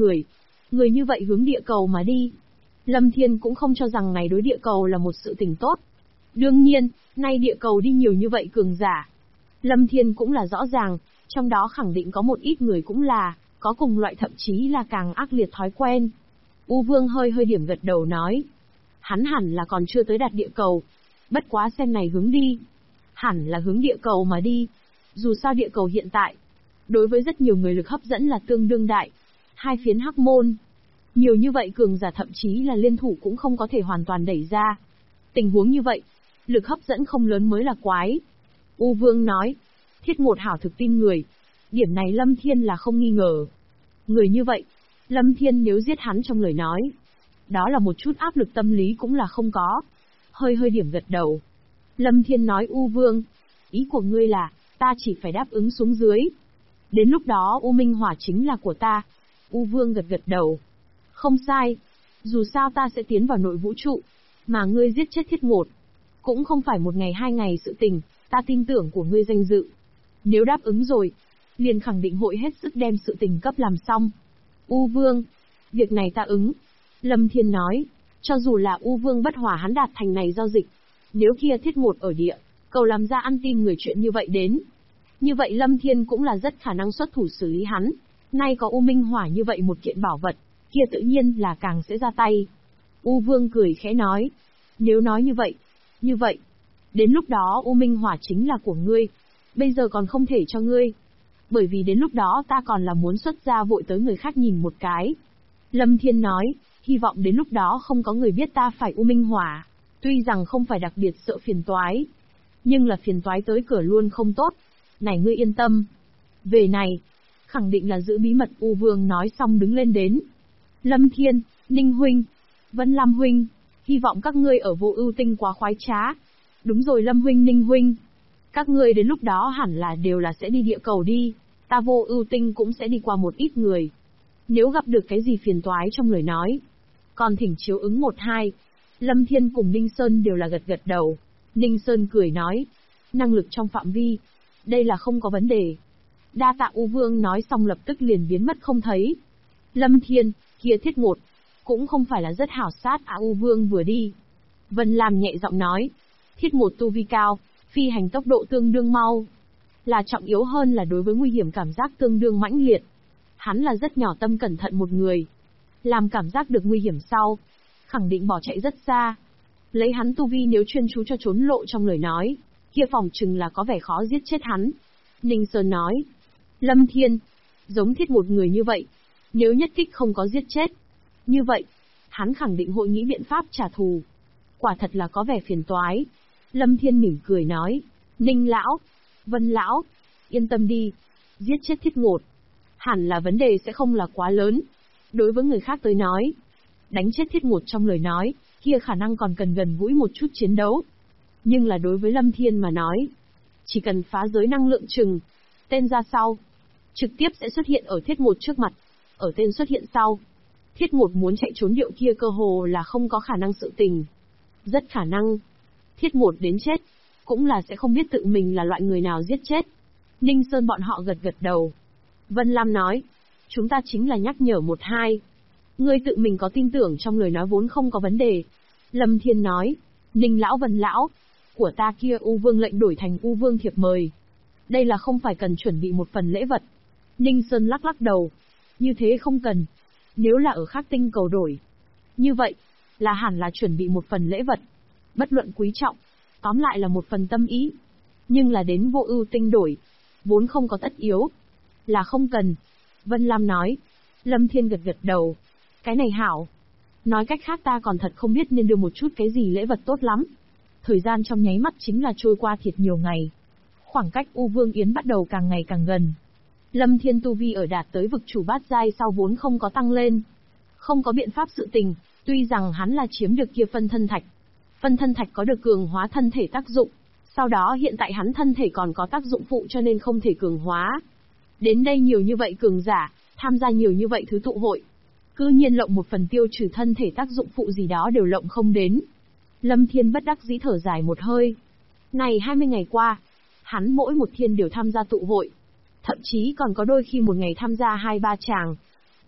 Người như vậy hướng địa cầu mà đi. Lâm Thiên cũng không cho rằng ngày đối địa cầu là một sự tình tốt. Đương nhiên, nay địa cầu đi nhiều như vậy cường giả. Lâm Thiên cũng là rõ ràng, trong đó khẳng định có một ít người cũng là, có cùng loại thậm chí là càng ác liệt thói quen. U Vương hơi điểm gật đầu nói. Hắn hẳn là còn chưa tới đạt địa cầu. Bất quá xem này hướng đi. Hẳn là hướng địa cầu mà đi. Dù sao địa cầu hiện tại, đối với rất nhiều người lực hấp dẫn là tương đương đại. Hai phiến hắc môn. Nhiều như vậy cường giả thậm chí là liên thủ cũng không có thể hoàn toàn đẩy ra. Tình huống như vậy, lực hấp dẫn không lớn mới là quái. U Vương nói. Thiết Ngột hảo thực tin người. Điểm này Lâm Thiên là không nghi ngờ. Người như vậy, Lâm Thiên nếu giết hắn trong lời nói, đó là một chút áp lực tâm lý cũng là không có. Hơi điểm gật đầu. Lâm Thiên nói U Vương, ý của ngươi là, ta chỉ phải đáp ứng xuống dưới. Đến lúc đó U Minh Hỏa chính là của ta. U Vương gật đầu. Không sai. Dù sao ta sẽ tiến vào nội vũ trụ, mà ngươi giết chết Thiết Ngột. Cũng không phải một ngày hai ngày sự tình, ta tin tưởng của ngươi danh dự. Nếu đáp ứng rồi, liền khẳng định hội hết sức đem sự tình cấp làm xong. U Vương, việc này ta ứng. Lâm Thiên nói, cho dù là U Vương bất hỏa hắn đạt thành này giao dịch, nếu kia Thiết Ngột ở địa cầu làm ra ăn tin người chuyện như vậy đến, như vậy Lâm Thiên cũng là rất khả năng xuất thủ xử lý hắn. Nay có U Minh Hỏa như vậy một kiện bảo vật, kia tự nhiên là càng sẽ ra tay. U Vương cười khẽ nói, nếu nói như vậy, đến lúc đó U Minh Hỏa chính là của ngươi. Bây giờ còn không thể cho ngươi, bởi vì đến lúc đó ta còn là muốn xuất ra vội tới người khác nhìn một cái. Lâm Thiên nói, hy vọng đến lúc đó không có người biết ta phải U Minh Hỏa. Tuy rằng không phải đặc biệt sợ phiền toái, nhưng là phiền toái tới cửa luôn không tốt. Này ngươi yên tâm. Về này, khẳng định là giữ bí mật. U Vương nói xong đứng lên đến. Lâm Thiên, Ninh Huynh, Vân Lam Huynh, hy vọng các ngươi ở Vô Ưu Tinh quá khoái trá. Đúng rồi Lâm Huynh Ninh Huynh, các ngươi đến lúc đó hẳn là đều là sẽ đi địa cầu đi. Ta Vô Ưu Tinh cũng sẽ đi qua một ít người. Nếu gặp được cái gì phiền toái trong lời nói, còn thỉnh chiếu ứng một hai. Lâm Thiên cùng Ninh Sơn đều là gật đầu. Ninh Sơn cười nói, năng lực trong phạm vi, đây là không có vấn đề. Đa tạ U Vương nói xong lập tức liền biến mất không thấy. Lâm Thiên, kia Thiết Ngột, cũng không phải là rất hảo sát U Vương vừa đi. Vân Lam nhẹ giọng nói, Thiết Ngột tu vi cao, phi hành tốc độ tương đương mau. Là trọng yếu hơn là đối với nguy hiểm cảm giác tương đương mãnh liệt. Hắn là rất nhỏ tâm cẩn thận một người. Làm cảm giác được nguy hiểm sau, khẳng định bỏ chạy rất xa. Lấy hắn tu vi nếu chuyên chú cho trốn lộ trong lời nói, kia phòng chừng là có vẻ khó giết chết hắn. Ninh Sơn nói, Lâm Thiên, giống Thiết một người như vậy, nếu nhất kích không có giết chết, như vậy, hắn khẳng định hội nghĩ biện pháp trả thù. Quả thật là có vẻ phiền toái. Lâm Thiên mỉm cười nói, Ninh Lão, Vân Lão, yên tâm đi, giết chết Thiết Ngột, hẳn là vấn đề sẽ không là quá lớn. Đối với người khác tới nói, đánh chết Thiết Ngột trong lời nói, kia khả năng còn cần gần gũi một chút chiến đấu. Nhưng là đối với Lâm Thiên mà nói, chỉ cần phá giới năng lượng chừng, tên ra sau, trực tiếp sẽ xuất hiện ở Thiết Ngột trước mặt. Ở tên xuất hiện sau, Thiết Ngột muốn chạy trốn điệu kia cơ hồ là không có khả năng sự tình. Rất khả năng, Thiết Ngột đến chết, cũng là sẽ không biết tự mình là loại người nào giết chết. Ninh Sơn bọn họ gật đầu. Vân Lam nói, chúng ta chính là nhắc nhở một hai. Ngươi tự mình có tin tưởng trong lời nói vốn không có vấn đề. Lâm Thiên nói, Ninh Lão Vân Lão, của ta kia U Vương lệnh đổi thành U Vương thiệp mời. Đây là không phải cần chuẩn bị một phần lễ vật. Ninh Sơn lắc đầu. Như thế không cần. Nếu là ở khác tinh cầu đổi, như vậy, là hẳn là chuẩn bị một phần lễ vật. Bất luận quý trọng, tóm lại là một phần tâm ý. Nhưng là đến Vô Ưu Tinh đổi, vốn không có tất yếu. Là không cần. Vân Lam nói. Lâm Thiên gật đầu. Cái này hảo. Nói cách khác ta còn thật không biết nên đưa một chút cái gì lễ vật tốt lắm. Thời gian trong nháy mắt chính là trôi qua thiệt nhiều ngày. Khoảng cách U Vương Yến bắt đầu càng ngày càng gần. Lâm Thiên tu vi ở đạt tới vực chủ bát giai sau vốn không có tăng lên. Không có biện pháp sự tình, tuy rằng hắn là chiếm được kia phân thân thạch. Phân thân thạch có được cường hóa thân thể tác dụng. Sau đó hiện tại hắn thân thể còn có tác dụng phụ cho nên không thể cường hóa. Đến đây nhiều như vậy cường giả, tham gia nhiều như vậy thứ tụ hội. Cư nhiên lộng một phần tiêu trừ thân thể tác dụng phụ gì đó đều lộng không đến. Lâm Thiên bất đắc dĩ thở dài một hơi. Này 20 ngày qua, hắn mỗi một thiên đều tham gia tụ hội. Thậm chí còn có đôi khi một ngày tham gia 2-3 tràng.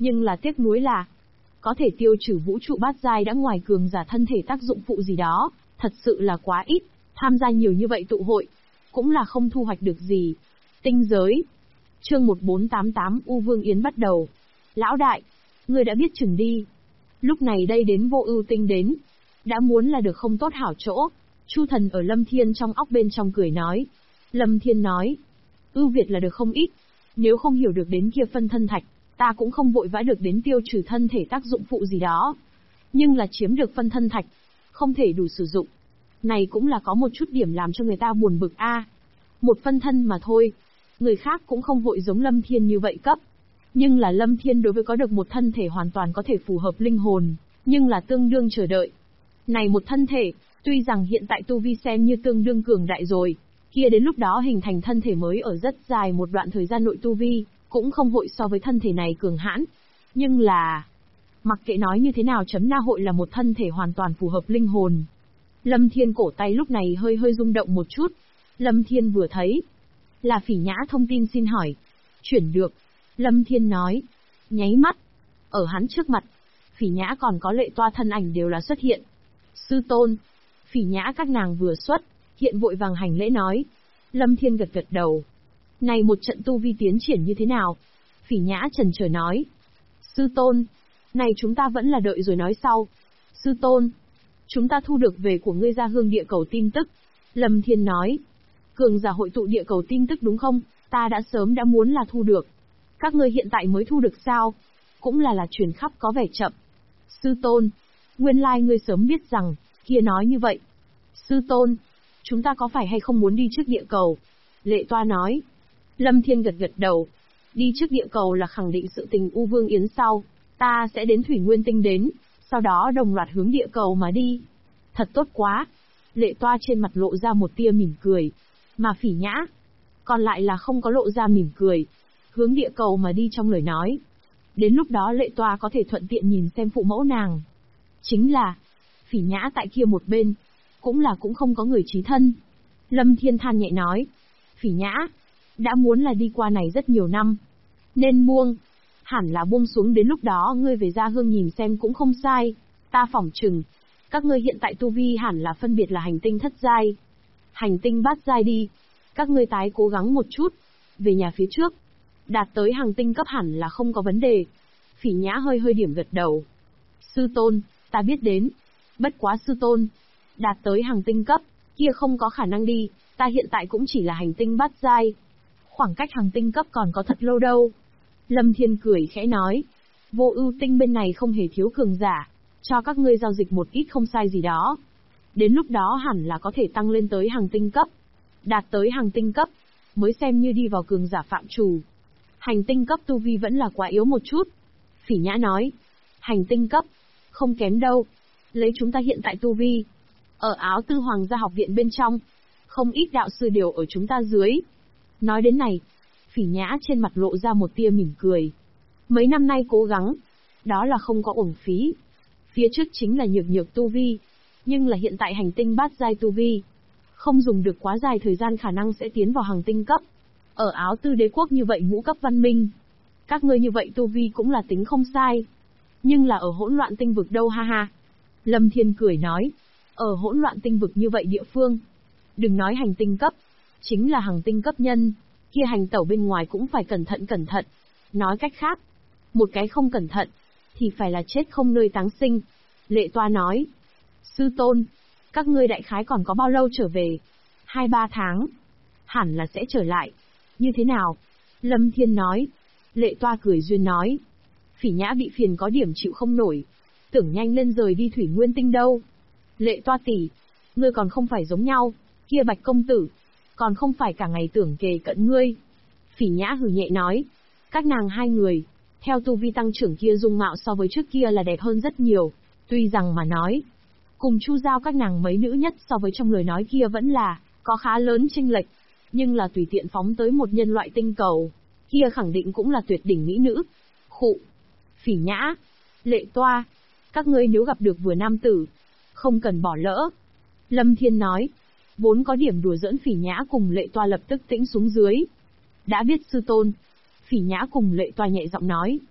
Nhưng là tiếc nuối là, có thể tiêu trừ vũ trụ bát giai đã ngoài cường giả thân thể tác dụng phụ gì đó, thật sự là quá ít, tham gia nhiều như vậy tụ hội, cũng là không thu hoạch được gì. Tinh giới. Chương 1488 U Vương Yến bắt đầu. Lão đại, ngươi đã biết chừng đi. Lúc này đây đến Vô Ưu Tinh đến, đã muốn là được không tốt hảo chỗ. Chu Thần ở Lâm Thiên trong óc bên trong cười nói. Lâm Thiên nói, ưu việt là được không ít, nếu không hiểu được đến kia phân thân thạch, ta cũng không vội vã được đến tiêu trừ thân thể tác dụng phụ gì đó. Nhưng là chiếm được phân thân thạch, không thể đủ sử dụng. Này cũng là có một chút điểm làm cho người ta buồn bực a. Một phân thân mà thôi, người khác cũng không vội giống Lâm Thiên như vậy cấp. Nhưng là Lâm Thiên đối với có được một thân thể hoàn toàn có thể phù hợp linh hồn, nhưng là tương đương chờ đợi. Này một thân thể, tuy rằng hiện tại tu vi xem như tương đương cường đại rồi, kia đến lúc đó hình thành thân thể mới ở rất dài một đoạn thời gian nội tu vi, cũng không vội so với thân thể này cường hãn. Nhưng là, mặc kệ nói như thế nào chấm na hội là một thân thể hoàn toàn phù hợp linh hồn. Lâm Thiên cổ tay lúc này hơi hơi rung động một chút. Lâm Thiên vừa thấy, là Phỉ Nhã thông tin xin hỏi. Chuyển được. Lâm Thiên nói. Nháy mắt. Ở hắn trước mặt, Phỉ Nhã còn có Lệ Toa thân ảnh đều là xuất hiện. Sư tôn. Phỉ Nhã các nàng vừa xuất, hiện vội vàng hành lễ nói. Lâm Thiên gật gật đầu. Này một trận tu vi tiến triển như thế nào? Phỉ Nhã chần chờ nói. Sư tôn. Này chúng ta vẫn là đợi rồi nói sau. Sư tôn. Chúng ta thu được về của ngươi Gia Hương địa cầu tin tức. Lâm Thiên nói. Cường giả hội tụ địa cầu tin tức đúng không? Ta đã sớm đã muốn là thu được. Các ngươi hiện tại mới thu được sao? Cũng là truyền khắp có vẻ chậm. Sư tôn. Nguyên lai ngươi sớm biết rằng, kia nói như vậy. Sư tôn. Chúng ta có phải hay không muốn đi trước địa cầu? Lệ Toa nói. Lâm Thiên gật gật đầu. Đi trước địa cầu là khẳng định sự tình U Vương Yến sau. Ta sẽ đến Thủy Nguyên Tinh đến, sau đó đồng loạt hướng địa cầu mà đi. Thật tốt quá. Lệ Toa trên mặt lộ ra một tia mỉm cười. Mà Phỉ Nhã, còn lại là không có lộ ra mỉm cười. Hướng địa cầu mà đi trong lời nói. Đến lúc đó Lệ Toa có thể thuận tiện nhìn xem phụ mẫu nàng. Chính là, Phỉ Nhã tại kia một bên, cũng không có người chí thân. Lâm Thiên than nhẹ nói. Phỉ Nhã, đã muốn là đi qua này rất nhiều năm. Nên buông. Hẳn là buông xuống đến lúc đó ngươi về Gia Hương nhìn xem cũng không sai. Ta phỏng chừng, các ngươi hiện tại tu vi hẳn là phân biệt là hành tinh thất giai, hành tinh bát giai đi. Các ngươi tái cố gắng một chút, về nhà phía trước, đạt tới hành tinh cấp hẳn là không có vấn đề. Phỉ Nhã hơi hơi điểm gật đầu. Sư tôn, ta biết đến. Bất quá sư tôn, đạt tới hành tinh cấp, kia không có khả năng đi, ta hiện tại cũng chỉ là hành tinh bát giai. Khoảng cách hành tinh cấp còn có thật lâu đâu. Lâm Thiên cười khẽ nói. Vô Ưu Tinh bên này không hề thiếu cường giả, cho các ngươi giao dịch một ít không sai gì đó. Đến lúc đó hẳn là có thể tăng lên tới hành tinh cấp. Đạt tới hành tinh cấp, mới xem như đi vào cường giả phạm trù. Hành tinh cấp tu vi vẫn là quá yếu một chút. Phỉ Nhã nói. Hành tinh cấp, không kém đâu. Lấy chúng ta hiện tại tu vi, ở Áo Tư Hoàng gia học viện bên trong, không ít đạo sư đều ở chúng ta dưới. Nói đến này, Phỉ Nhã trên mặt lộ ra một tia mỉm cười. Mấy năm nay cố gắng, đó là không có uổng phí. Phía trước chính là nhược tu vi, nhưng là hiện tại hành tinh bát giai tu vi, không dùng được quá dài thời gian khả năng sẽ tiến vào hành tinh cấp. Ở Áo Tư đế quốc như vậy ngũ cấp văn minh, các ngươi như vậy tu vi cũng là tính không sai. Nhưng là ở hỗn loạn tinh vực đâu ha ha. Lâm Thiên cười nói. Ở hỗn loạn tinh vực như vậy địa phương, đừng nói hành tinh cấp, chính là hành tinh cấp nhân, kia hành tẩu bên ngoài cũng phải cẩn thận. Nói cách khác, một cái không cẩn thận, thì phải là chết không nơi táng sinh. Lệ Toa nói. Sư tôn, các ngươi đại khái còn có bao lâu trở về? 2-3 tháng. Hẳn là sẽ trở lại. Như thế nào? Lâm Thiên nói. Lệ Toa cười duyên nói. Phỉ Nhã bị phiền có điểm chịu không nổi, tưởng nhanh lên rời đi Thủy Nguyên Tinh đâu. Lệ Toa tỷ, ngươi còn không phải giống nhau, kia Bạch công tử, còn không phải cả ngày tưởng kề cận ngươi. Phỉ Nhã hừ nhẹ nói. Các nàng hai người, theo tu vi tăng trưởng kia dung mạo so với trước kia là đẹp hơn rất nhiều. Tuy rằng mà nói, cùng Chu Giao các nàng mấy nữ nhất so với trong lời nói kia vẫn là có khá lớn chênh lệch, nhưng là tùy tiện phóng tới một nhân loại tinh cầu, kia khẳng định cũng là tuyệt đỉnh mỹ nữ. Khụ. Phỉ Nhã, Lệ Toa, các ngươi nếu gặp được vừa nam tử, không cần bỏ lỡ. Lâm Thiên nói. Vốn có điểm đùa giỡn Phỉ Nhã cùng Lệ Toa lập tức tĩnh xuống dưới. Đã biết sư tôn. Phỉ Nhã cùng Lệ Toa nhẹ giọng nói.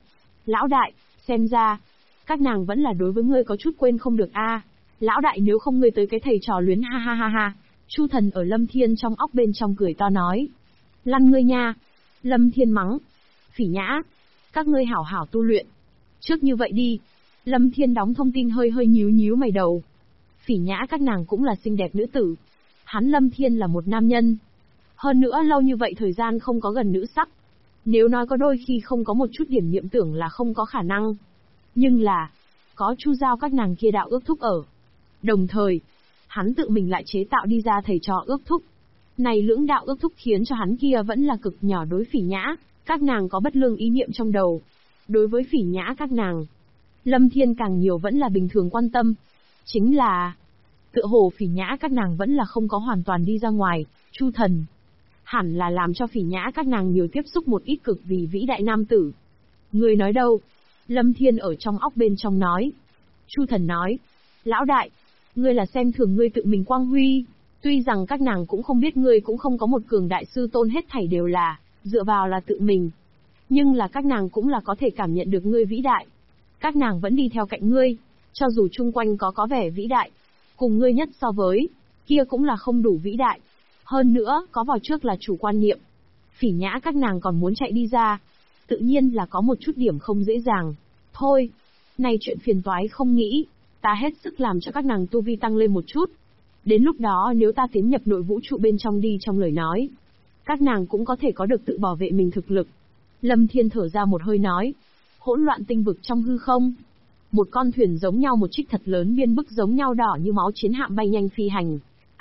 Lão đại, xem ra, các nàng vẫn là đối với ngươi có chút quên không được a. Lão đại nếu không ngươi tới cái thầy trò luyến ha ha ha ha. Chu Thần ở Lâm Thiên trong óc bên trong cười to nói. Lăn ngươi nha. Lâm Thiên mắng. Phỉ Nhã, các ngươi hảo hảo tu luyện. Trước như vậy đi. Lâm Thiên đóng thông tin hơi hơi nhíu nhíu mày đầu. Phỉ Nhã các nàng cũng là xinh đẹp nữ tử. Hắn Lâm Thiên là một nam nhân. Hơn nữa lâu như vậy thời gian không có gần nữ sắc. Nếu nói có đôi khi không có một chút điểm niệm tưởng là không có khả năng. Nhưng là, có Chu Giao các nàng kia đạo ước thúc ở. Đồng thời, hắn tự mình lại chế tạo đi ra thầy trò ước thúc. Này lưỡng đạo ước thúc khiến cho hắn kia vẫn là cực nhỏ đối Phỉ Nhã, các nàng có bất lương ý niệm trong đầu. Đối với Phỉ Nhã các nàng, Lâm Thiên càng nhiều vẫn là bình thường quan tâm. Chính là, tựa hồ Phỉ Nhã các nàng vẫn là không có hoàn toàn đi ra ngoài, Chu Thần. Hẳn là làm cho Phỉ Nhã các nàng nhiều tiếp xúc một ít cực vì vĩ đại nam tử. Người nói đâu? Lâm Thiên ở trong óc bên trong nói. Chu Thần nói. Lão đại, ngươi là xem thường ngươi tự mình quang huy. Tuy rằng các nàng cũng không biết ngươi cũng không có một cường đại sư tôn hết thảy đều là, dựa vào là tự mình. Nhưng là các nàng cũng là có thể cảm nhận được ngươi vĩ đại. Các nàng vẫn đi theo cạnh ngươi, cho dù chung quanh có vẻ vĩ đại. Cùng ngươi nhất so với, kia cũng là không đủ vĩ đại. Hơn nữa, có vào trước là chủ quan niệm. Phỉ Nhã các nàng còn muốn chạy đi ra. Tự nhiên là có một chút điểm không dễ dàng. Thôi, này chuyện phiền toái không nghĩ. Ta hết sức làm cho các nàng tu vi tăng lên một chút. Đến lúc đó nếu ta tiến nhập nội vũ trụ bên trong đi trong lời nói, các nàng cũng có thể có được tự bảo vệ mình thực lực. Lâm Thiên thở ra một hơi nói. Hỗn loạn tinh vực trong hư không. Một con thuyền giống nhau một trích thật lớn biên bức giống nhau đỏ như máu chiến hạm bay nhanh phi hành.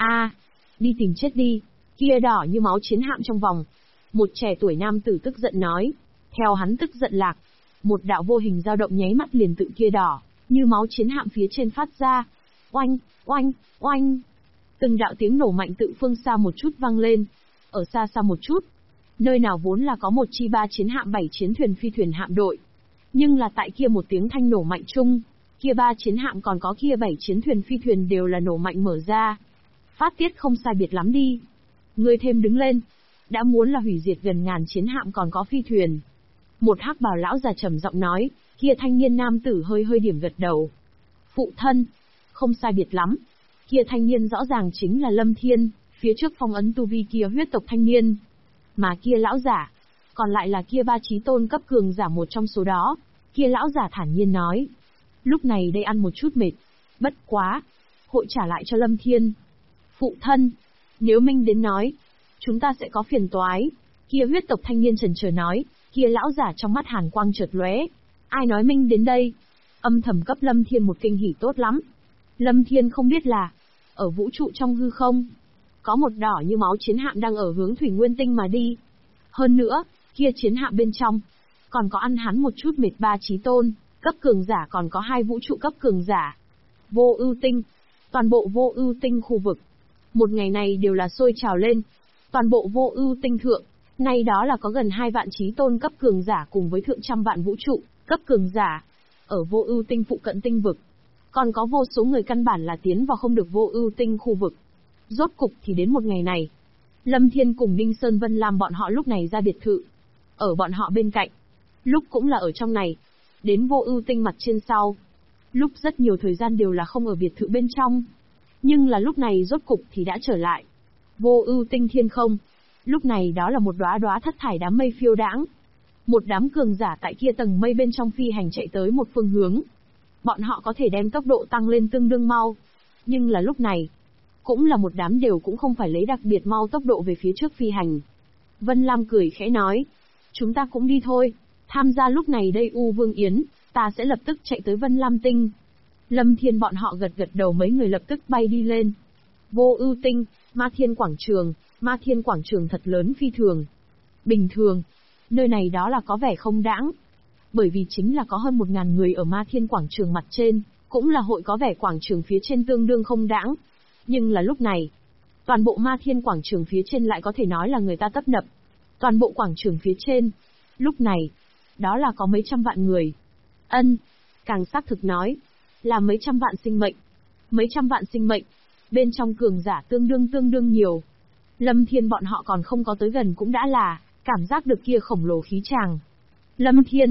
Đi tìm chết đi, kia đỏ như máu chiến hạm trong vòng. Một trẻ tuổi nam tử tức giận nói. Theo hắn tức giận lạc, một đạo vô hình dao động nháy mắt liền tự kia đỏ, như máu chiến hạm phía trên phát ra. Oanh, oanh, oanh. Từng đạo tiếng nổ mạnh tự phương xa một chút vang lên. Ở xa xa một chút, nơi nào vốn là có một chi 3 chiến hạm 7 chiến thuyền phi thuyền hạm đội. Nhưng là tại kia một tiếng thanh nổ mạnh chung, kia 3 chiến hạm còn có kia 7 chiến thuyền phi thuyền đều là nổ mạnh mở ra. Phát tiết không sai biệt lắm đi. Ngươi thêm đứng lên. Đã muốn là hủy diệt gần ngàn chiến hạm còn có phi thuyền. Một hắc bào lão già trầm giọng nói, kia thanh niên nam tử hơi hơi điểm gật đầu. Phụ thân, không sai biệt lắm. Kia thanh niên rõ ràng chính là Lâm Thiên, phía trước phong ấn tu vi kia huyết tộc thanh niên. Mà kia lão giả, còn lại là kia 3 chí tôn cấp cường giả một trong số đó. Kia lão giả thản nhiên nói. Lúc này đây ăn một chút mệt. Bất quá. Hội trả lại cho Lâm Thiên. Phụ thân. Nếu Minh đến nói. Chúng ta sẽ có phiền toái. Kia huyết tộc thanh niên chần chờ nói. Kia lão giả trong mắt hàn quang chợt lóe. Ai nói Minh đến đây? Âm thầm cấp Lâm Thiên một kinh hỉ tốt lắm. Lâm Thiên không biết là. Ở vũ trụ trong hư không. Có một đỏ như máu chiến hạm đang ở hướng Thủy Nguyên Tinh mà đi. Hơn nữa, kia chiến hạm bên trong, còn có ăn hắn một chút mệt 3 chí tôn, cấp cường giả còn có 2 vũ trụ cấp cường giả. Vô Ưu Tinh, toàn bộ Vô Ưu Tinh khu vực. Một ngày này đều là sôi trào lên. Toàn bộ Vô Ưu Tinh thượng, nay đó là có gần 2 vạn chí tôn cấp cường giả cùng với thượng trăm vạn vũ trụ, cấp cường giả. Ở Vô Ưu Tinh phụ cận tinh vực, còn có vô số người căn bản là tiến vào không được Vô Ưu Tinh khu vực. Rốt cục thì đến một ngày này. Lâm Thiên cùng Ninh Sơn Vân Lam bọn họ lúc này ra biệt thự. Ở bọn họ bên cạnh. Lúc cũng là ở trong này. Đến Vô Ưu Tinh mặt trên sau. Lúc rất nhiều thời gian đều là không ở biệt thự bên trong. Nhưng là lúc này rốt cục thì đã trở lại. Vô Ưu Tinh thiên không. Lúc này đó là một đóa đóa thất thải đám mây phiêu đãng. Một đám cường giả tại kia tầng mây bên trong phi hành chạy tới một phương hướng. Bọn họ có thể đem tốc độ tăng lên tương đương mau. Nhưng là lúc này, cũng là một đám đều cũng không phải lấy đặc biệt mau tốc độ về phía trước phi hành. Vân Lam cười khẽ nói, chúng ta cũng đi thôi, tham gia lúc này đây U Vương Yến, ta sẽ lập tức chạy tới Vân Lam Tinh. Lâm Thiên bọn họ gật gật đầu mấy người lập tức bay đi lên. Vô Ưu Tinh, Ma Thiên Quảng Trường thật lớn phi thường. Bình thường, nơi này đó là có vẻ không đãng. Bởi vì chính là có hơn 1000 người ở Ma Thiên Quảng Trường mặt trên, cũng là hội có vẻ quảng trường phía trên tương đương không đãng. Nhưng là lúc này, toàn bộ Ma Thiên Quảng Trường phía trên lại có thể nói là người ta tấp nập. Toàn bộ quảng trường phía trên, lúc này, đó là có mấy trăm vạn người. Càng xác thực nói, là mấy trăm vạn sinh mệnh. Mấy trăm vạn sinh mệnh, bên trong cường giả tương đương nhiều. Lâm Thiên bọn họ còn không có tới gần cũng đã là, cảm giác được kia khổng lồ khí tràng. Lâm Thiên,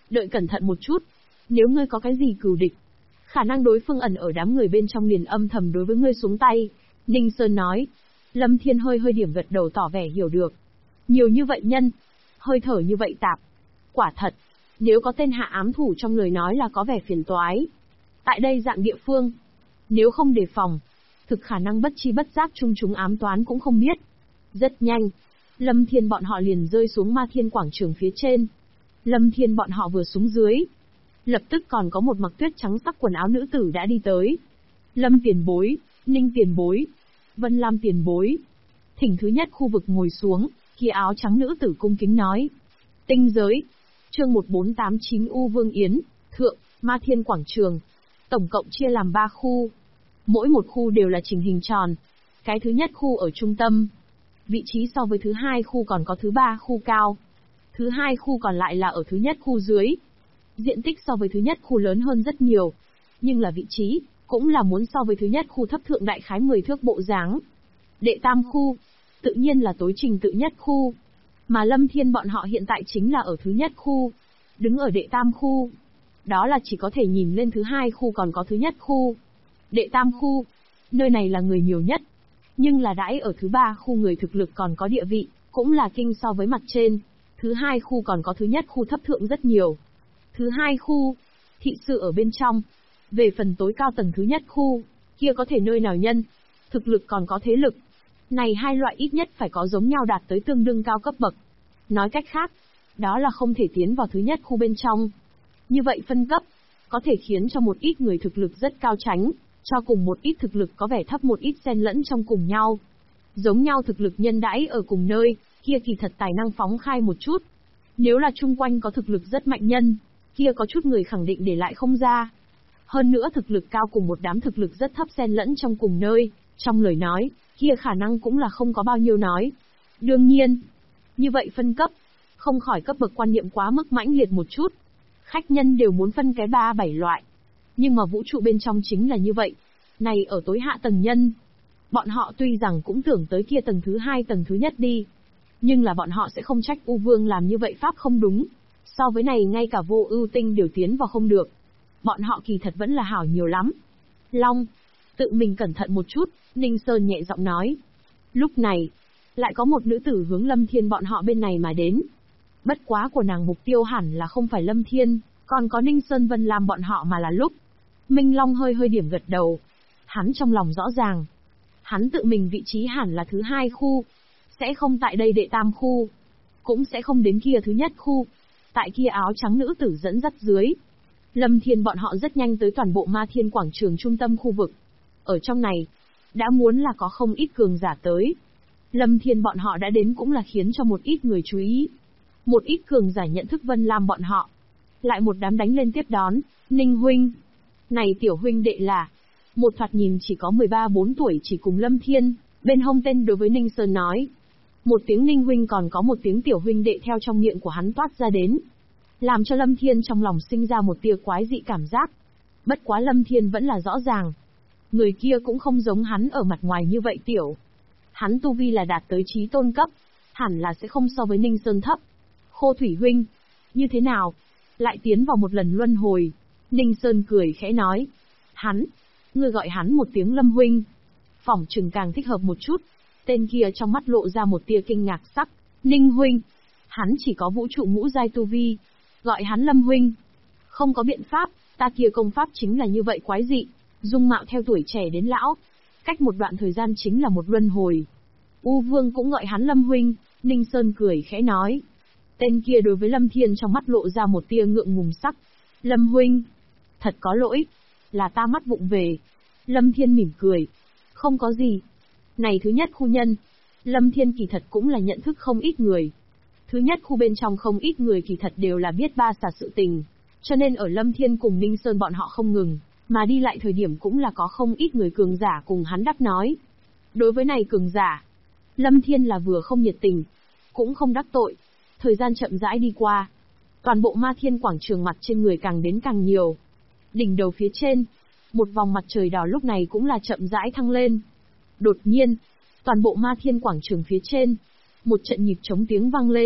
Đợi cẩn thận một chút. Nếu ngươi có cái gì cừu địch, khả năng đối phương ẩn ở đám người bên trong liền âm thầm đối với ngươi xuống tay. Ninh Sơn nói. Lâm Thiên hơi hơi điểm gật đầu tỏ vẻ hiểu được. Nhiều như vậy nhân, hơi thở như vậy tạp. Quả thật, nếu có tên hạ ám thủ trong lời nói là có vẻ phiền toái. Tại đây dạng địa phương, nếu không đề phòng, thực khả năng bất chi bất giác chung chúng ám toán cũng không biết. Rất nhanh, Lâm Thiên bọn họ liền rơi xuống Ma Thiên quảng trường phía trên. Lâm Thiên bọn họ vừa xuống dưới, lập tức còn có một mặc tuyết trắng sắc quần áo nữ tử đã đi tới. Lâm tiền bối, Ninh tiền bối, Vân Lam tiền bối. Thỉnh thứ nhất khu vực ngồi xuống, kia áo trắng nữ tử cung kính nói. Tinh giới, chương 1489 U Vương Yến, Thượng, Ma Thiên quảng trường. Tổng cộng chia làm 3 khu. Mỗi một khu đều là trình hình tròn. Cái thứ nhất khu ở trung tâm. Vị trí so với thứ hai khu còn có thứ 3 khu cao. Thứ hai khu còn lại là ở thứ nhất khu dưới. Diện tích so với thứ nhất khu lớn hơn rất nhiều. Nhưng là vị trí, cũng là muốn so với thứ nhất khu thấp thượng đại khái 10 thước bộ dáng. Đệ tam khu, tự nhiên là tối trình tự nhất khu. Mà Lâm Thiên bọn họ hiện tại chính là ở thứ nhất khu. Đứng ở đệ tam khu. Đó là chỉ có thể nhìn lên thứ hai khu còn có thứ nhất khu. Đệ tam khu, nơi này là người nhiều nhất. Nhưng là đãi ở thứ 3 khu người thực lực còn có địa vị, cũng là kinh so với mặt trên. Thứ hai khu còn có thứ nhất khu thấp thượng rất nhiều. Thứ hai khu, thị sự ở bên trong. Về phần tối cao tầng thứ nhất khu, kia có thể nơi nào nhân, thực lực còn có thế lực. Này hai loại ít nhất phải có giống nhau đạt tới tương đương cao cấp bậc. Nói cách khác, đó là không thể tiến vào thứ nhất khu bên trong. Như vậy phân cấp, có thể khiến cho một ít người thực lực rất cao tránh, cho cùng một ít thực lực có vẻ thấp một ít xen lẫn trong cùng nhau. Giống nhau thực lực nhân đãi ở cùng nơi, kia kỳ thật tài năng phóng khai một chút. Nếu là chung quanh có thực lực rất mạnh nhân, kia có chút người khẳng định để lại không ra. Hơn nữa thực lực cao cùng một đám thực lực rất thấp xen lẫn trong cùng nơi, trong lời nói, kia khả năng cũng là không có bao nhiêu nói. Đương nhiên, như vậy phân cấp, không khỏi cấp bậc quan niệm quá mức mãnh liệt một chút. Khách nhân đều muốn phân cái 3-7 loại. Nhưng mà vũ trụ bên trong chính là như vậy. Này ở tối hạ tầng nhân, bọn họ tuy rằng cũng tưởng tới kia tầng thứ 2 tầng thứ nhất đi. Nhưng là bọn họ sẽ không trách U Vương làm như vậy pháp không đúng. So với này ngay cả vô ưu tinh đều tiến vào không được. Bọn họ kỳ thật vẫn là hảo nhiều lắm. Long, tự mình cẩn thận một chút, Ninh Sơn nhẹ giọng nói. Lúc này, lại có một nữ tử hướng Lâm Thiên bọn họ bên này mà đến. Bất quá của nàng mục tiêu hẳn là không phải Lâm Thiên, còn có Ninh Sơn Vân Lam bọn họ mà là lúc. Minh Long hơi hơi điểm gật đầu. Hắn trong lòng rõ ràng. Hắn tự mình vị trí hẳn là thứ 2 khu. Sẽ không tại đây đệ tam khu. Cũng sẽ không đến kia thứ nhất khu. Tại kia áo trắng nữ tử dẫn dắt dưới. Lâm Thiên bọn họ rất nhanh tới toàn bộ Ma Thiên quảng trường trung tâm khu vực. Ở trong này, đã muốn là có không ít cường giả tới. Lâm Thiên bọn họ đã đến cũng là khiến cho một ít người chú ý. Một ít cường giả nhận thức Vân Lam bọn họ. Lại một đám đánh lên tiếp đón, Ninh huynh. Này tiểu huynh đệ là, một thoạt nhìn chỉ có 13-14 tuổi chỉ cùng Lâm Thiên, bên hông tên đối với Ninh Sơn nói. Một tiếng Ninh huynh còn có một tiếng tiểu huynh đệ theo trong miệng của hắn toát ra đến. Làm cho Lâm Thiên trong lòng sinh ra một tia quái dị cảm giác. Bất quá Lâm Thiên vẫn là rõ ràng. Người kia cũng không giống hắn ở mặt ngoài như vậy tiểu. Hắn tu vi là đạt tới chí tôn cấp, hẳn là sẽ không so với Ninh Sơn thấp. Khô Thủy huynh, như thế nào? Lại tiến vào một lần luân hồi. Ninh Sơn cười khẽ nói. Hắn, ngươi gọi hắn một tiếng Lâm huynh. Phỏng chừng càng thích hợp một chút. Tên kia trong mắt lộ ra một tia kinh ngạc sắc. Ninh huynh, hắn chỉ có vũ trụ ngũ giai tu vi. Gọi hắn Lâm huynh. Không có biện pháp, ta kia công pháp chính là như vậy quái dị. Dung mạo theo tuổi trẻ đến lão. Cách một đoạn thời gian chính là một luân hồi. U Vương cũng gọi hắn Lâm huynh. Ninh Sơn cười khẽ nói. Tên kia đối với Lâm Thiên trong mắt lộ ra một tia ngượng ngùng sắc. Lâm huynh, thật có lỗi, là ta mắt vụng về. Lâm Thiên mỉm cười. Không có gì. Này thứ nhất khu nhân, Lâm Thiên kỳ thật cũng là nhận thức không ít người. Thứ nhất khu bên trong không ít người kỳ thật đều là biết ba xà sự tình. Cho nên ở Lâm Thiên cùng Ninh Sơn bọn họ không ngừng, mà đi lại thời điểm cũng là có không ít người cường giả cùng hắn đáp nói. Đối với này cường giả, Lâm Thiên là vừa không nhiệt tình, cũng không đắc tội. Thời gian chậm rãi đi qua, toàn bộ Ma Thiên quảng trường mặt trên người càng đến càng nhiều. Đỉnh đầu phía trên, một vòng mặt trời đỏ lúc này cũng là chậm rãi thăng lên. Đột nhiên, toàn bộ Ma Thiên quảng trường phía trên, một trận nhịp trống tiếng vang lên.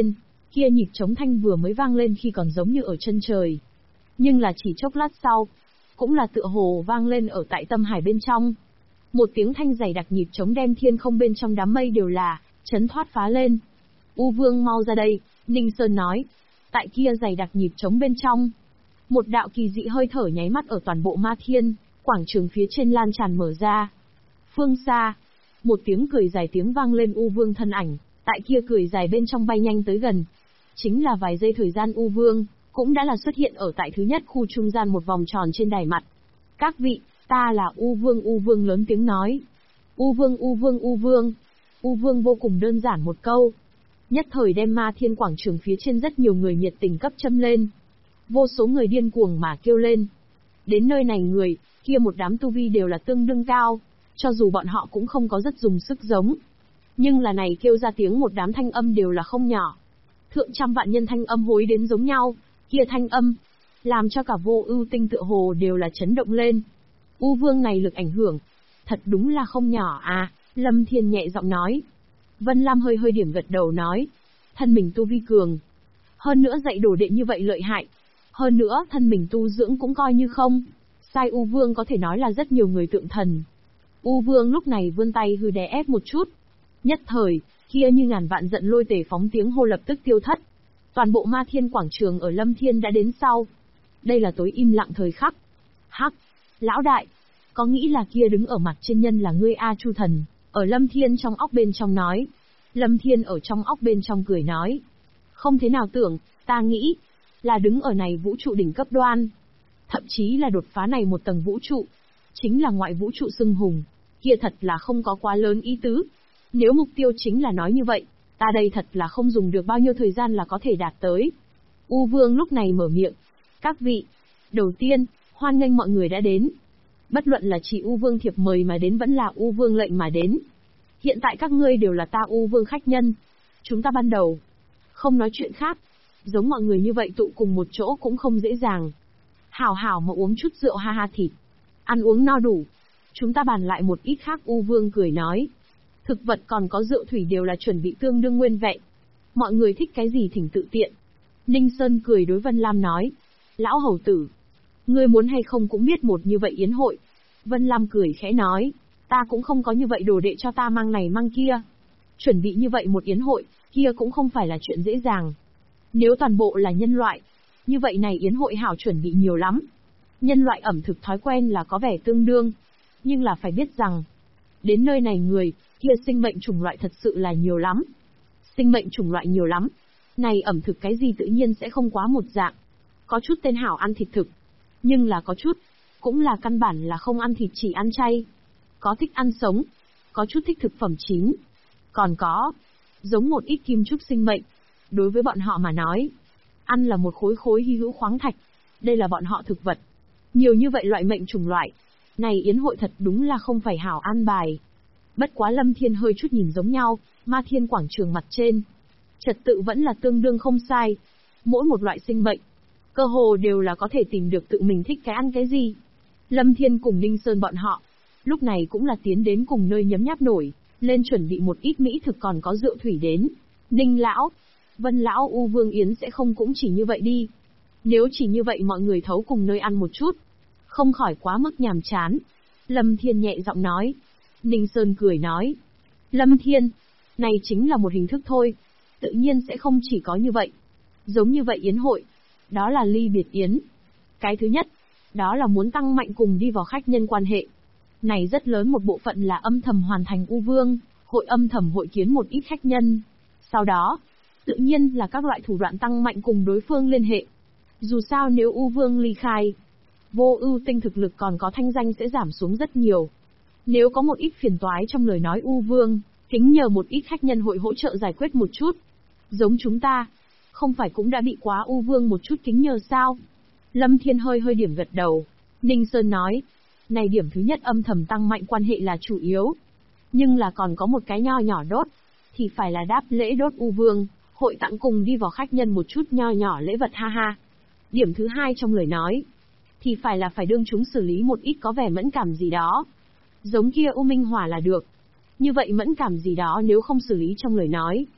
Kia nhịp trống thanh vừa mới vang lên khi còn giống như ở chân trời. Nhưng là chỉ chốc lát sau, cũng là tựa hồ vang lên ở tại tâm hải bên trong. Một tiếng thanh dày đặc nhịp trống đem thiên không bên trong đám mây đều là chấn thoát phá lên. U Vương mau ra đây, Ninh Sơn nói. Tại kia dày đặc nhịp trống bên trong, một đạo kỳ dị hơi thở nháy mắt ở toàn bộ Ma Thiên, quảng trường phía trên lan tràn mở ra. Phương xa, một tiếng cười dài tiếng vang lên, U Vương thân ảnh, tại kia cười dài bên trong bay nhanh tới gần. Chính là vài giây thời gian U Vương, cũng đã là xuất hiện ở tại thứ nhất khu trung gian một vòng tròn trên đài mặt. Các vị, ta là U Vương lớn tiếng nói. U Vương. U Vương vô cùng đơn giản một câu. Nhất thời đem Ma Thiên quảng trường phía trên rất nhiều người nhiệt tình cấp châm lên. Vô số người điên cuồng mà kêu lên. Đến nơi này người, kia một đám tu vi đều là tương đương cao, cho dù bọn họ cũng không có rất dùng sức giống. Nhưng là này kêu ra tiếng một đám thanh âm đều là không nhỏ. Thượng trăm vạn nhân thanh âm hối đến giống nhau, kia thanh âm, làm cho cả Vô Ưu Tinh tựa hồ đều là chấn động lên. U Vương này lực ảnh hưởng, thật đúng là không nhỏ à, Lâm Thiên nhẹ giọng nói. Vân Lam hơi điểm gật đầu nói, thân mình tu vi cường. Hơn nữa dạy đồ đệ như vậy lợi hại. Hơn nữa thân mình tu dưỡng cũng coi như không. Sai U Vương có thể nói là rất nhiều người tượng thần. U Vương lúc này vươn tay hư đè ép một chút. Nhất thời, kia như ngàn vạn giận lôi tề phóng tiếng hô lập tức tiêu thất. Toàn bộ Ma Thiên quảng trường ở Lâm Thiên đã đến sau. Đây là tối im lặng thời khắc. Hắc, lão đại, có nghĩ là kia đứng ở mặt trên nhân là ngươi A Chu Thần, ở Lâm Thiên trong óc bên trong nói. Lâm Thiên ở trong óc bên trong cười nói. Không thế nào tưởng, ta nghĩ, là đứng ở này vũ trụ đỉnh cấp đoan. Thậm chí là đột phá này một tầng vũ trụ. Chính là ngoại vũ trụ xưng hùng, kia thật là không có quá lớn ý tứ. Nếu mục tiêu chính là nói như vậy, ta đây thật là không dùng được bao nhiêu thời gian là có thể đạt tới. U Vương lúc này mở miệng. Các vị, đầu tiên, hoan nghênh mọi người đã đến. Bất luận là chỉ U Vương thiệp mời mà đến vẫn là U Vương lệnh mà đến. Hiện tại các ngươi đều là ta U Vương khách nhân. Chúng ta ban đầu, không nói chuyện khác. Giống mọi người như vậy tụ cùng một chỗ cũng không dễ dàng. Hảo hảo mà uống chút rượu ha ha thịt. Ăn uống no đủ. Chúng ta bàn lại một ít khác. U Vương cười nói. Thực vật còn có rượu thủy đều là chuẩn bị tương đương nguyên vẹn. Mọi người thích cái gì thỉnh tự tiện. Ninh Sơn cười đối Vân Lam nói. Lão hầu tử, ngươi muốn hay không cũng biết một như vậy yến hội. Vân Lam cười khẽ nói. Ta cũng không có như vậy đồ đệ cho ta mang này mang kia. Chuẩn bị như vậy một yến hội, kia cũng không phải là chuyện dễ dàng. Nếu toàn bộ là nhân loại, như vậy này yến hội hảo chuẩn bị nhiều lắm. Nhân loại ẩm thực thói quen là có vẻ tương đương. Nhưng là phải biết rằng, đến nơi này người, kia sinh mệnh chủng loại thật sự là nhiều lắm. Sinh mệnh chủng loại nhiều lắm. Này ẩm thực cái gì tự nhiên sẽ không quá một dạng. Có chút tên hảo ăn thịt thực. Nhưng là có chút, cũng là căn bản là không ăn thịt chỉ ăn chay. Có thích ăn sống. Có chút thích thực phẩm chín. Còn có, giống một ít kim trúc sinh mệnh. Đối với bọn họ mà nói, ăn là một khối khối hy hữu khoáng thạch. Đây là bọn họ thực vật. Nhiều như vậy loại mệnh chủng loại. Này yến hội thật đúng là không phải hảo an bài. Bất quá Lâm Thiên hơi chút nhìn giống nhau, Ma Thiên quảng trường mặt trên. Trật tự vẫn là tương đương không sai. Mỗi một loại sinh mệnh, cơ hồ đều là có thể tìm được tự mình thích cái ăn cái gì. Lâm Thiên cùng Ninh Sơn bọn họ, lúc này cũng là tiến đến cùng nơi nhấm nháp nổi, lên chuẩn bị một ít mỹ thực còn có rượu thủy đến. Ninh lão, Vân lão, U Vương Yến sẽ không cũng chỉ như vậy đi. Nếu chỉ như vậy mọi người thấu cùng nơi ăn một chút, không khỏi quá mức nhàm chán. Lâm Thiên nhẹ giọng nói. Ninh Sơn cười nói. Lâm Thiên, này chính là một hình thức thôi. Tự nhiên sẽ không chỉ có như vậy. Giống như vậy yến hội, đó là ly biệt yến. Cái thứ nhất, đó là muốn tăng mạnh cùng đi vào khách nhân quan hệ. Này rất lớn một bộ phận là âm thầm hoàn thành U Vương, hội âm thầm hội kiến một ít khách nhân. Sau đó, tự nhiên là các loại thủ đoạn tăng mạnh cùng đối phương liên hệ. Dù sao nếu U Vương ly khai, Vô Ưu Tinh thực lực còn có thanh danh sẽ giảm xuống rất nhiều. Nếu có một ít phiền toái trong lời nói U Vương, kính nhờ một ít khách nhân hội hỗ trợ giải quyết một chút. Giống chúng ta, không phải cũng đã bị quá U Vương một chút kính nhờ sao? Lâm Thiên hơi điểm gật đầu. Ninh Sơn nói, này điểm thứ nhất âm thầm tăng mạnh quan hệ là chủ yếu. Nhưng là còn có một cái nho nhỏ đốt, thì phải là đáp lễ đốt U Vương, hội tặng cùng đi vào khách nhân một chút nho nhỏ lễ vật ha ha. Điểm thứ hai trong lời nói, thì phải là phải đương chúng xử lý một ít có vẻ mẫn cảm gì đó. Giống kia U Minh Hỏa là được. Như vậy mẫn cảm gì đó nếu không xử lý trong lời nói,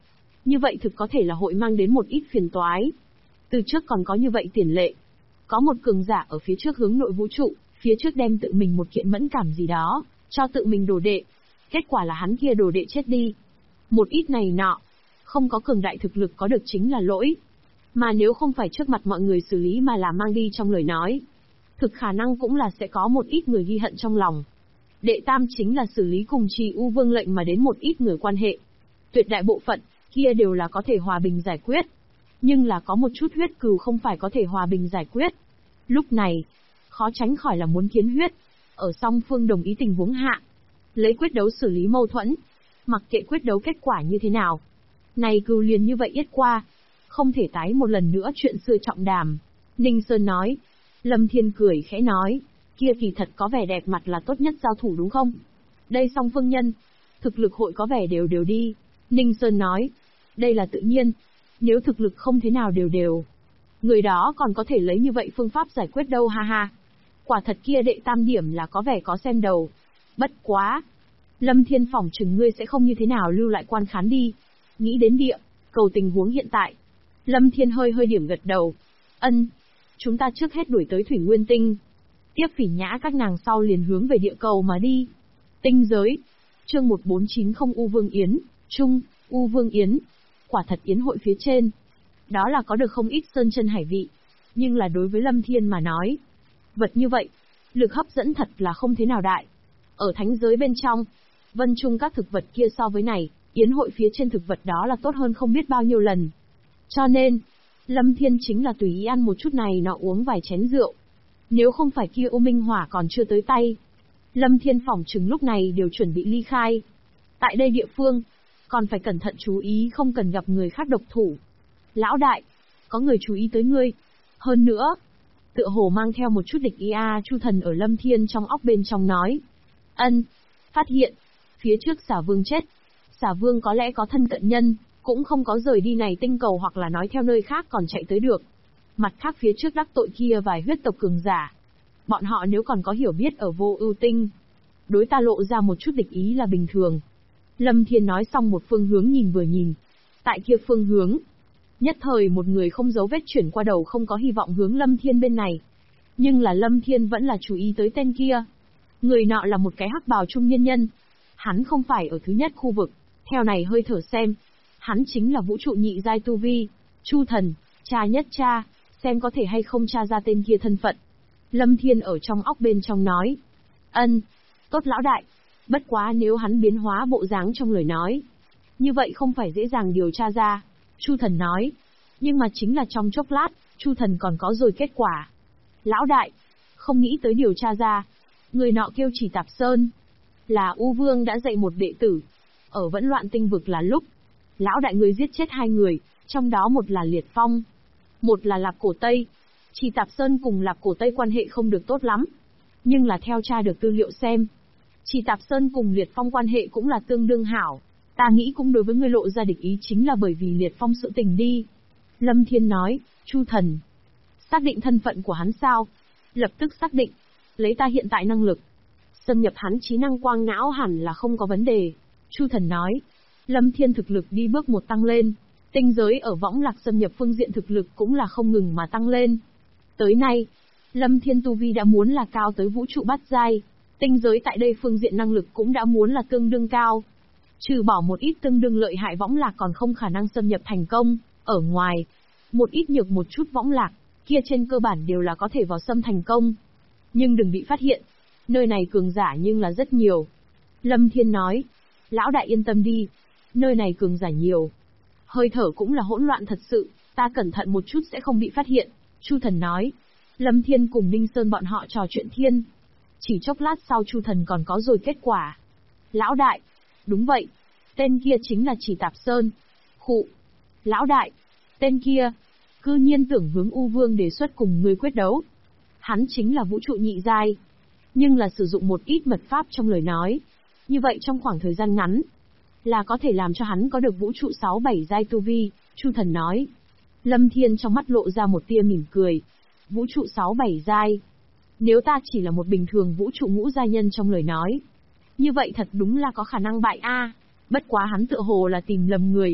Như vậy thực có thể là hội mang đến một ít phiền toái. Từ trước còn có như vậy tiền lệ. Có một cường giả ở phía trước hướng nội vũ trụ, phía trước đem tự mình một kiện mẫn cảm gì đó, cho tự mình đồ đệ. Kết quả là hắn kia đồ đệ chết đi. Một ít này nọ. Không có cường đại thực lực có được chính là lỗi. Mà nếu không phải trước mặt mọi người xử lý mà là mang đi trong lời nói. Thực khả năng cũng là sẽ có một ít người ghi hận trong lòng. Đệ tam chính là xử lý cùng Trì U Vương lệnh mà đến một ít người quan hệ. Tuyệt đại bộ phận, kia đều là có thể hòa bình giải quyết. Nhưng là có một chút huyết cừu không phải có thể hòa bình giải quyết. Lúc này, khó tránh khỏi là muốn kiến huyết. Ở song phương đồng ý tình huống hạ. Lấy quyết đấu xử lý mâu thuẫn. Mặc kệ quyết đấu kết quả như thế nào. Này cừu liền như vậy yết qua. Không thể tái một lần nữa chuyện xưa trọng đàm. Ninh Sơn nói. Lâm Thiên cười khẽ nói. Kia kỳ thật có vẻ đẹp mặt là tốt nhất giao thủ đúng không? Đây song phương nhân. Thực lực hội có vẻ đều đều đi. Ninh Sơn nói. Đây là tự nhiên. Nếu thực lực không thế nào đều đều. Người đó còn có thể lấy như vậy phương pháp giải quyết đâu ha ha. Quả thật kia đệ tam điểm là có vẻ có xem đầu. Bất quá. Lâm Thiên phỏng chừng ngươi sẽ không như thế nào lưu lại quan khán đi. Nghĩ đến địa, cầu tình huống hiện tại. Lâm Thiên hơi hơi điểm gật đầu. Ân. Chúng ta trước hết đuổi tới Thủy Nguyên Tinh. Tiếp Phỉ Nhã các nàng sau liền hướng về địa cầu mà đi. Tinh giới. Chương 1490 U Vương Yến. Trung, U Vương Yến. Quả thật yến hội phía trên. Đó là có được không ít sơn chân hải vị. Nhưng là đối với Lâm Thiên mà nói. Vật như vậy, lực hấp dẫn thật là không thế nào đại. Ở thánh giới bên trong, vân trung các thực vật kia so với này, yến hội phía trên thực vật đó là tốt hơn không biết bao nhiêu lần. Cho nên, Lâm Thiên chính là tùy ý ăn một chút này nọ uống vài chén rượu. Nếu không phải kia U Minh Hỏa còn chưa tới tay, Lâm Thiên phỏng chừng lúc này đều chuẩn bị ly khai. Tại đây địa phương, còn phải cẩn thận chú ý không cần gặp người khác độc thủ. Lão đại, có người chú ý tới ngươi. Hơn nữa, tựa hồ mang theo một chút địch ý Chu Thần ở Lâm Thiên trong óc bên trong nói. Ân, phát hiện, phía trước Xà Vương chết. Xà Vương có lẽ có thân cận nhân, cũng không có rời đi này tinh cầu hoặc là nói theo nơi khác còn chạy tới được. Mặt khác phía trước đắc tội kia vài huyết tộc cường giả. Bọn họ nếu còn có hiểu biết ở Vô Ưu Tinh, đối ta lộ ra một chút địch ý là bình thường. Lâm Thiên nói xong một phương hướng nhìn vừa nhìn. Tại kia phương hướng, nhất thời một người không giấu vết chuyển qua đầu không có hy vọng hướng Lâm Thiên bên này. Nhưng là Lâm Thiên vẫn là chú ý tới tên kia. Người nọ là một cái hắc bào trung niên nhân. Hắn không phải ở thứ nhất khu vực. Theo này hơi thở xem, hắn chính là vũ trụ nhị giai tu vi, Chu Thần, cha nhất cha, xem có thể hay không tra ra tên kia thân phận. Lâm Thiên ở trong óc bên trong nói. Ân, tốt lão đại, bất quá nếu hắn biến hóa bộ dáng trong lời nói. Như vậy không phải dễ dàng điều tra ra. Chu Thần nói. Nhưng mà chính là trong chốc lát, Chu Thần còn có rồi kết quả. Lão đại, không nghĩ tới điều tra ra. Người nọ kêu Chỉ Tạp Sơn. Là U Vương đã dạy một đệ tử. Ở Vẫn Loạn Tinh Vực là lúc. Lão đại người giết chết 2 người, trong đó một là Liệt Phong. Một là Lạp Cổ Tây. Chỉ Tạp Sơn cùng Lạp Cổ Tây quan hệ không được tốt lắm. Nhưng là theo tra được tư liệu xem. Chỉ Tạp Sơn cùng Liệt Phong quan hệ cũng là tương đương hảo. Ta nghĩ cũng đối với ngươi lộ ra địch ý chính là bởi vì Liệt Phong sự tình đi. Lâm Thiên nói, Chu Thần. Xác định thân phận của hắn sao? Lập tức xác định. Lấy ta hiện tại năng lực. Xâm nhập hắn trí năng quang não hẳn là không có vấn đề. Chu Thần nói. Lâm Thiên thực lực đi bước một tăng lên. Tinh giới ở võng lạc xâm nhập phương diện thực lực cũng là không ngừng mà tăng lên. Tới nay, Lâm Thiên tu vi đã muốn là cao tới vũ trụ bát giai. Tinh giới tại đây phương diện năng lực cũng đã muốn là tương đương cao. Trừ bỏ một ít tương đương lợi hại võng lạc còn không khả năng xâm nhập thành công, ở ngoài, một ít nhược một chút võng lạc, kia trên cơ bản đều là có thể vào xâm thành công. Nhưng đừng bị phát hiện, nơi này cường giả nhưng là rất nhiều. Lâm Thiên nói, lão đại yên tâm đi, nơi này cường giả nhiều. Hơi thở cũng là hỗn loạn thật sự, ta cẩn thận một chút sẽ không bị phát hiện. Chu Thần nói, Lâm Thiên cùng Ninh Sơn bọn họ trò chuyện thiên. Chỉ chốc lát sau Chu Thần còn có rồi kết quả. Lão đại, đúng vậy, tên kia chính là Chỉ Tạp Sơn. Khụ, lão đại, tên kia, cư nhiên tưởng hướng U Vương đề xuất cùng ngươi quyết đấu. Hắn chính là vũ trụ nhị giai, nhưng là sử dụng một ít mật pháp trong lời nói. Như vậy trong khoảng thời gian ngắn, là có thể làm cho hắn có được vũ trụ 6-7 giai tu vi, Chu Thần nói. Lâm Thiên trong mắt lộ ra một tia mỉm cười. Vũ trụ 6-7 giai. Nếu ta chỉ là một bình thường vũ trụ ngũ giai nhân trong lời nói, như vậy thật đúng là có khả năng bại a. Bất quá hắn tựa hồ là tìm lầm người.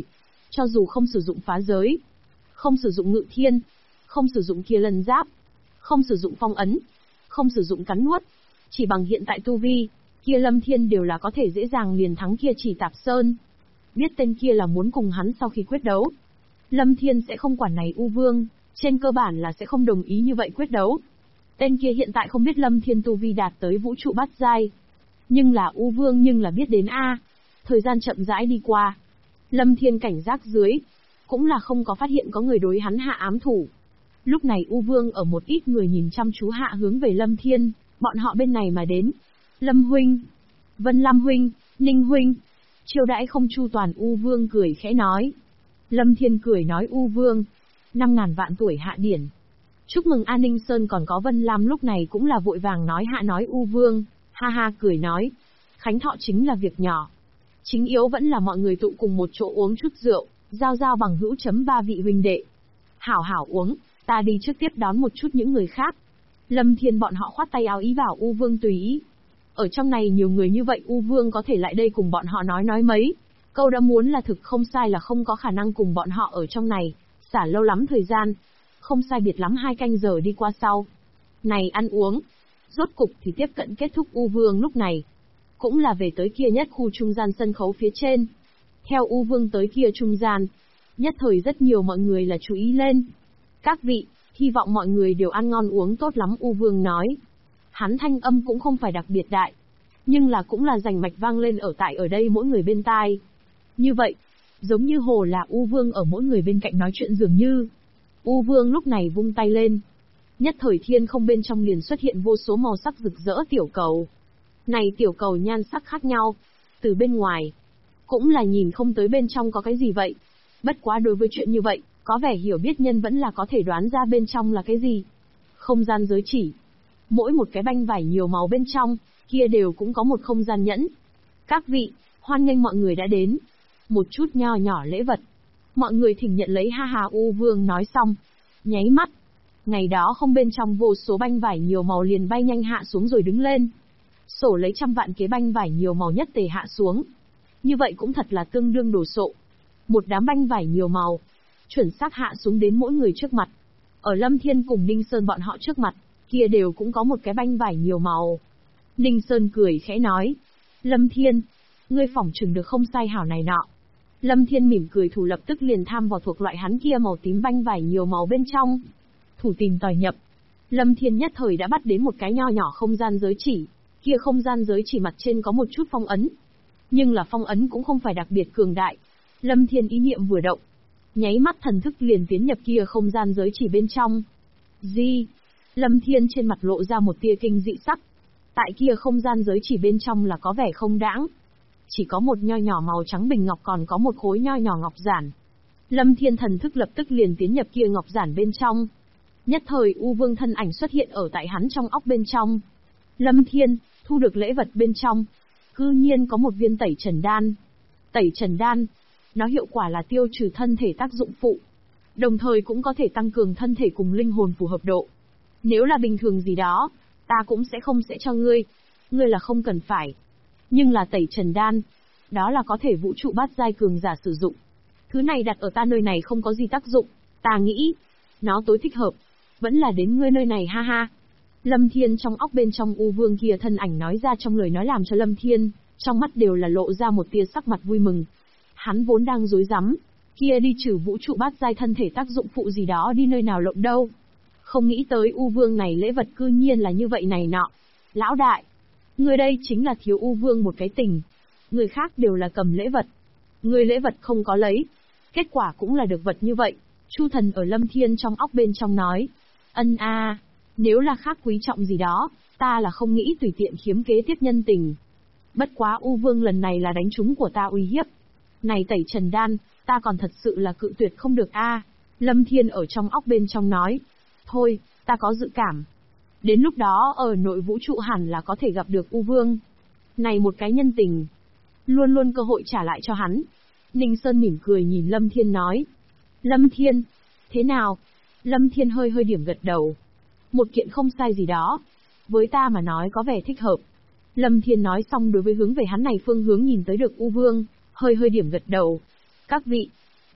Cho dù không sử dụng phá giới, không sử dụng ngự thiên, không sử dụng kia lân giáp, không sử dụng phong ấn, không sử dụng cắn nuốt, chỉ bằng hiện tại tu vi, kia Lâm Thiên đều là có thể dễ dàng liền thắng kia Chỉ Tạp Sơn. Biết tên kia là muốn cùng hắn sau khi quyết đấu, Lâm Thiên sẽ không quản này U Vương, trên cơ bản là sẽ không đồng ý như vậy quyết đấu. Tên kia hiện tại không biết Lâm Thiên tu vi đạt tới vũ trụ bát giai, nhưng là U Vương nhưng là biết đến a. Thời gian chậm rãi đi qua, Lâm Thiên cảnh giác dưới, cũng là không có phát hiện có người đối hắn hạ ám thủ. Lúc này U Vương ở một ít người nhìn chăm chú hạ hướng về Lâm Thiên, bọn họ bên này mà đến. Lâm huynh, Vân Lam huynh, Ninh huynh, chiêu đãi không chu toàn. U Vương cười khẽ nói. Lâm Thiên cười nói U Vương, 5.000 vạn tuổi hạ điển. Chúc mừng An Ninh Sơn. Còn có Vân Lam lúc này cũng là vội vàng nói hạ nói U Vương, ha ha cười nói. Khánh thọ chính là việc nhỏ. Chính yếu vẫn là mọi người tụ cùng một chỗ uống chút rượu, giao giao bằng hữu chấm ba vị huynh đệ. Hảo hảo uống, ta đi trước tiếp đón một chút những người khác. Lâm Thiên bọn họ khoát tay áo ý bảo U Vương tùy ý. Ở trong này nhiều người như vậy U Vương có thể lại đây cùng bọn họ nói mấy câu đã muốn là thực không sai là không có khả năng cùng bọn họ ở trong này xả lâu lắm thời gian. Không sai biệt lắm 2 canh giờ đi qua sau. Này ăn uống, rốt cục thì tiếp cận kết thúc. U Vương lúc này cũng là về tới kia nhất khu trung gian sân khấu phía trên. Theo U Vương tới kia trung gian, nhất thời rất nhiều mọi người là chú ý lên. Các vị, hy vọng mọi người đều ăn ngon uống tốt lắm. U Vương nói. Hắn thanh âm cũng không phải đặc biệt đại, nhưng là cũng là rành mạch vang lên ở đây mỗi người bên tai. Như vậy, giống như hồ là U Vương ở mỗi người bên cạnh nói chuyện dường như. U Vương lúc này vung tay lên. Nhất thời thiên không bên trong liền xuất hiện vô số màu sắc rực rỡ tiểu cầu. Này tiểu cầu nhan sắc khác nhau, từ bên ngoài cũng là nhìn không tới bên trong có cái gì vậy. Bất quá đối với chuyện như vậy, có vẻ hiểu biết nhân vẫn là có thể đoán ra bên trong là cái gì. Không gian giới chỉ. Mỗi một cái banh vải nhiều màu bên trong, kia đều cũng có một không gian nhẫn. Các vị, hoan nghênh mọi người đã đến. Một chút nho nhỏ lễ vật. Mọi người thỉnh nhận lấy ha ha. U Vương nói xong. Nháy mắt. Ngày đó không bên trong vô số banh vải nhiều màu liền bay nhanh hạ xuống rồi đứng lên. Sổ lấy trăm vạn kế banh vải nhiều màu nhất tề hạ xuống. Như vậy cũng thật là tương đương đồ sộ. Một đám banh vải nhiều màu, chuẩn xác hạ xuống đến mỗi người trước mặt. Ở Lâm Thiên cùng Ninh Sơn bọn họ trước mặt, kia đều cũng có một cái banh vải nhiều màu. Ninh Sơn cười khẽ nói. Lâm Thiên, ngươi phỏng chừng được không sai hảo này nọ. Lâm Thiên mỉm cười thủ lập tức liền tham vào thuộc loại hắn kia màu tím banh vải nhiều màu bên trong. Thủ tìm tòi nhập. Lâm Thiên nhất thời đã bắt đến một cái nho nhỏ không gian giới chỉ. Kia không gian giới chỉ mặt trên có một chút phong ấn. Nhưng là phong ấn cũng không phải đặc biệt cường đại. Lâm Thiên ý niệm vừa động, nháy mắt thần thức liền tiến nhập kia không gian giới chỉ bên trong. Gì? Lâm Thiên trên mặt lộ ra một tia kinh dị sắc. Tại kia không gian giới chỉ bên trong là có vẻ không đãng. Chỉ có một nho nhỏ màu trắng bình ngọc còn có một khối nho nhỏ ngọc giản. Lâm Thiên thần thức lập tức liền tiến nhập kia ngọc giản bên trong. Nhất thời U Vương thân ảnh xuất hiện ở tại hắn trong óc bên trong. Lâm Thiên, thu được lễ vật bên trong. Cư nhiên có một viên tẩy trần đan. Tẩy trần đan, nó hiệu quả là tiêu trừ thân thể tác dụng phụ. Đồng thời cũng có thể tăng cường thân thể cùng linh hồn phù hợp độ. Nếu là bình thường gì đó, ta cũng không sẽ cho ngươi. Ngươi là không cần phải. Nhưng là tẩy trần đan, đó là có thể vũ trụ bát giai cường giả sử dụng. Thứ này đặt ở ta nơi này không có gì tác dụng. Ta nghĩ, nó tối thích hợp. Vẫn là đến ngươi nơi này ha ha. Lâm Thiên trong óc bên trong U Vương kia thân ảnh nói ra trong lời nói làm cho Lâm Thiên, trong mắt đều là lộ ra một tia sắc mặt vui mừng. Hắn vốn đang rối rắm, kia đi trừ vũ trụ bát giai thân thể tác dụng phụ gì đó đi nơi nào lộng đâu. Không nghĩ tới U Vương này lễ vật cư nhiên là như vậy này nọ. Lão đại, người đây chính là thiếu U Vương một cái tình. Người khác đều là cầm lễ vật. Người lễ vật không có lấy. Kết quả cũng là được vật như vậy. Chu thần ở Lâm Thiên trong óc bên trong nói. Ân a, nếu là khác quý trọng gì đó, ta là không nghĩ tùy tiện khiếm kế tiếp nhân tình. Bất quá U Vương lần này là đánh trúng của ta uy hiếp. Này tẩy trần đan, ta còn thật sự là cự tuyệt không được a. Lâm Thiên ở trong óc bên trong nói. Thôi, ta có dự cảm. Đến lúc đó ở nội vũ trụ hẳn là có thể gặp được U Vương. Này một cái nhân tình. Luôn luôn cơ hội trả lại cho hắn. Ninh Sơn mỉm cười nhìn Lâm Thiên nói. Lâm Thiên, thế nào? Lâm Thiên hơi điểm gật đầu. Một kiện không sai gì đó. Với ta mà nói có vẻ thích hợp. Lâm Thiên nói xong đối với hướng về hắn này phương hướng nhìn tới được U Vương, hơi điểm gật đầu. Các vị,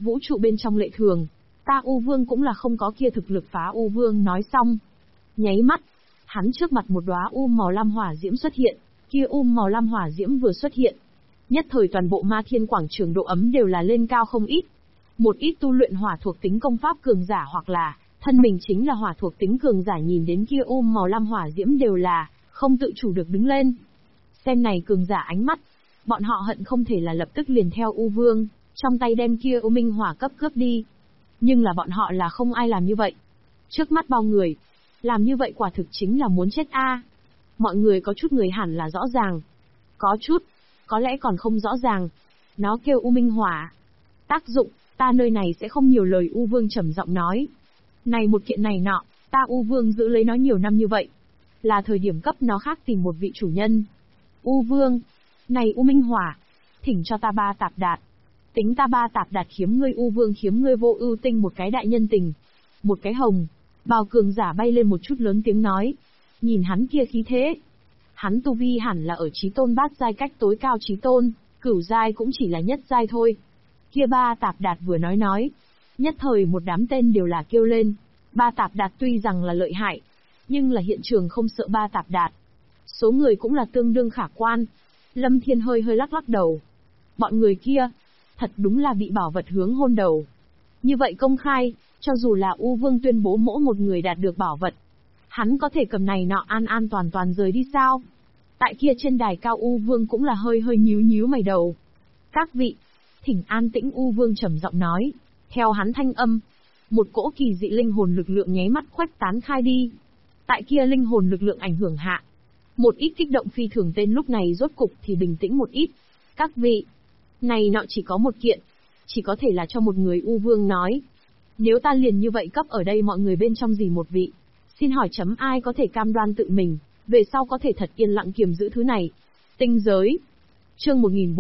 Vũ trụ bên trong lệ thường, ta U Vương cũng là không có kia thực lực phá U Vương nói xong. Nháy mắt, hắn trước mặt một đóa màu lam hỏa diễm xuất hiện, kia màu lam hỏa diễm vừa xuất hiện. Nhất thời toàn bộ Ma Thiên quảng trường độ ấm đều là lên cao không ít. Một ít tu luyện hỏa thuộc tính công pháp cường giả hoặc là thân mình chính là hỏa thuộc tính cường giả nhìn đến kia màu lam hỏa diễm đều là không tự chủ được đứng lên. Xem này cường giả ánh mắt, bọn họ hận không thể là lập tức liền theo U Vương, trong tay đem kia minh hỏa cấp cướp đi. Nhưng là bọn họ là không ai làm như vậy. Trước mắt bao người, làm như vậy quả thực chính là muốn chết a. Mọi người có chút người hẳn là rõ ràng. Có chút, có lẽ còn không rõ ràng. Nó kêu minh hỏa. Tác dụng, ta nơi này sẽ không nhiều lời. U Vương trầm giọng nói. Này một kiện này nọ, ta U Vương giữ lấy nó nhiều năm như vậy. Là thời điểm cấp nó khác tìm một vị chủ nhân. U Vương, này minh hỏa, thỉnh cho ta 3 tạp đạt. Tính ta 3 tạp đạt khiếm ngươi U Vương khiếm ngươi Vô Ưu Tinh một cái đại nhân tình. Một cái hồng, bào cường giả bay lên một chút lớn tiếng nói. Nhìn hắn kia khí thế. Hắn tu vi hẳn là ở chí tôn bát giai cách tối cao chí tôn, cửu giai cũng chỉ là nhất giai thôi. Kia 3 tạp đạt vừa nói. Nhất thời một đám tên đều là kêu lên. 3 tạp đạt tuy rằng là lợi hại, nhưng là hiện trường không sợ 3 tạp đạt. Số người cũng là tương đương khả quan. Lâm Thiên hơi lắc đầu. Bọn người kia, thật đúng là bị bảo vật hướng hôn đầu. Như vậy công khai, cho dù là U Vương tuyên bố mỗi một người đạt được bảo vật, hắn có thể cầm này nọ an toàn rời đi sao? Tại kia trên đài cao U Vương cũng là hơi nhíu mày đầu. Các vị, thỉnh an tĩnh. U Vương trầm giọng nói. Theo hắn thanh âm, một cỗ kỳ dị linh hồn lực lượng nháy mắt khuếch tán khai đi. Tại kia linh hồn lực lượng ảnh hưởng hạ, một ít kích động phi thường tên lúc này rốt cục thì bình tĩnh một ít. Các vị, này nọ chỉ có một kiện, chỉ có thể là cho một người. U Vương nói. Nếu ta liền như vậy cấp ở đây mọi người bên trong gì một vị, xin hỏi ai có thể cam đoan tự mình, về sau có thể thật yên lặng kiềm giữ thứ này. Tinh giới. Chương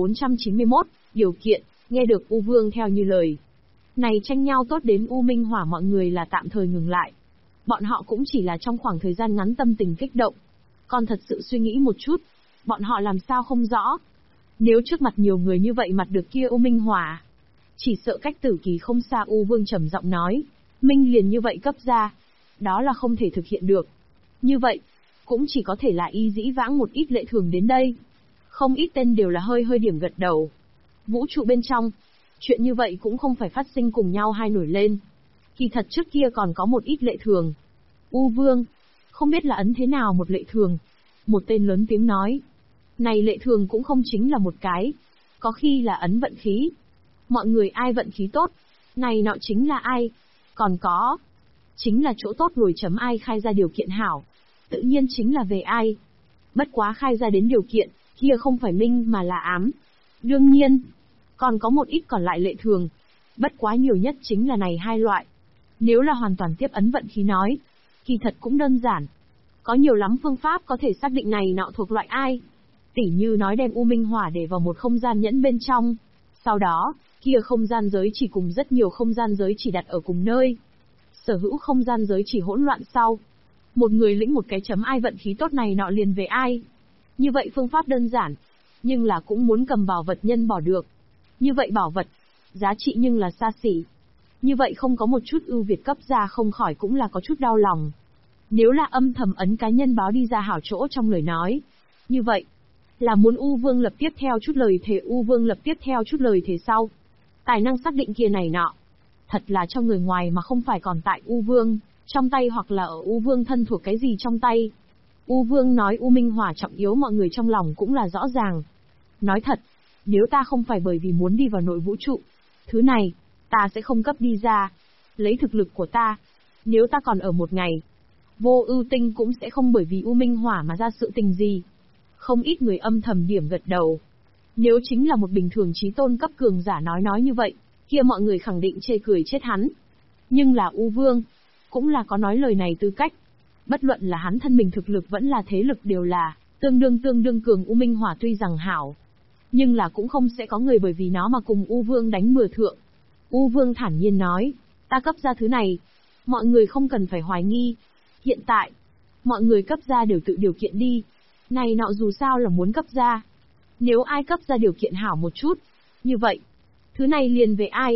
1491, điều kiện, nghe được U Vương theo như lời. Này tranh nhau tốt đến U Minh Hỏa mọi người là tạm thời ngừng lại. Bọn họ cũng chỉ là trong khoảng thời gian ngắn tâm tình kích động. Còn thật sự suy nghĩ một chút, bọn họ làm sao không rõ. Nếu trước mặt nhiều người như vậy mặt được kia U Minh Hỏa, chỉ sợ cách tử kỳ không xa. U Vương trầm giọng nói. Minh liền như vậy cấp ra, đó là không thể thực hiện được. Như vậy, cũng chỉ có thể là y dĩ vãng một ít lệ thường đến đây. Không ít tên đều là hơi điểm gật đầu. Vũ trụ bên trong, chuyện như vậy cũng không phải phát sinh cùng nhau hai nổi lên. Kỳ thật trước kia còn có một ít lệ thường. U Vương, không biết là ấn thế nào một lệ thường. Một tên lớn tiếng nói. Này lệ thường cũng không chính là một cái. Có khi là ấn vận khí. Mọi người ai vận khí tốt, này nọ chính là ai. Còn có, chính là chỗ tốt ngồi chấm ai khai ra điều kiện hảo. Tự nhiên chính là về ai. Bất quá khai ra đến điều kiện, kia không phải minh mà là ám. Đương nhiên, còn có một ít còn lại lệ thường. Bất quá nhiều nhất chính là này hai loại. Nếu là hoàn toàn tiếp ấn vận khí nói, kỳ thật cũng đơn giản. Có nhiều lắm phương pháp có thể xác định này nọ thuộc loại ai. Tỉ như nói đem U Minh Hỏa để vào một không gian nhẫn bên trong. Sau đó, kia không gian giới chỉ cùng rất nhiều không gian giới chỉ đặt ở cùng nơi. Sở hữu không gian giới chỉ hỗn loạn sau. Một người lĩnh một cái chấm ai vận khí tốt này nọ liền về ai. Như vậy phương pháp đơn giản, nhưng là cũng muốn cầm bảo vật nhân bỏ được. Như vậy bảo vật, giá trị nhưng là xa xỉ. Như vậy không có một chút ưu việt cấp ra không khỏi cũng là có chút đau lòng. Nếu là âm thầm ấn cá nhân báo đi ra hảo chỗ trong lời nói. Như vậy, là muốn U Vương lập tiếp theo chút lời thề. U Vương lập tiếp theo chút lời thề sau. Tài năng xác định kia này nọ. Thật là cho người ngoài mà không phải còn tại U Vương, trong tay hoặc là ở U Vương thân thuộc cái gì trong tay. U Vương nói U Minh Hỏa trọng yếu mọi người trong lòng cũng là rõ ràng. Nói thật, nếu ta không phải bởi vì muốn đi vào nội vũ trụ, thứ này, ta sẽ không cấp đi ra. Lấy thực lực của ta, nếu ta còn ở một ngày, Vô Ưu Tinh cũng sẽ không bởi vì U Minh Hỏa mà ra sự tình gì. Không ít người âm thầm điểm gật đầu. Nếu chính là một bình thường chí tôn cấp cường giả nói như vậy, kia mọi người khẳng định chê cười chết hắn. Nhưng là U Vương, cũng là có nói lời này tư cách. Bất luận là hắn thân mình thực lực vẫn là thế lực đều là tương đương cường. U Minh Hỏa tuy rằng hảo, nhưng là cũng không sẽ có người bởi vì nó mà cùng U Vương đánh mừa thượng. U Vương thản nhiên nói, ta cấp ra thứ này, mọi người không cần phải hoài nghi. Hiện tại, mọi người cấp ra đều tự điều kiện đi. Này nọ dù sao là muốn cấp ra. Nếu ai cấp ra điều kiện hảo một chút, như vậy, thứ này liền về ai.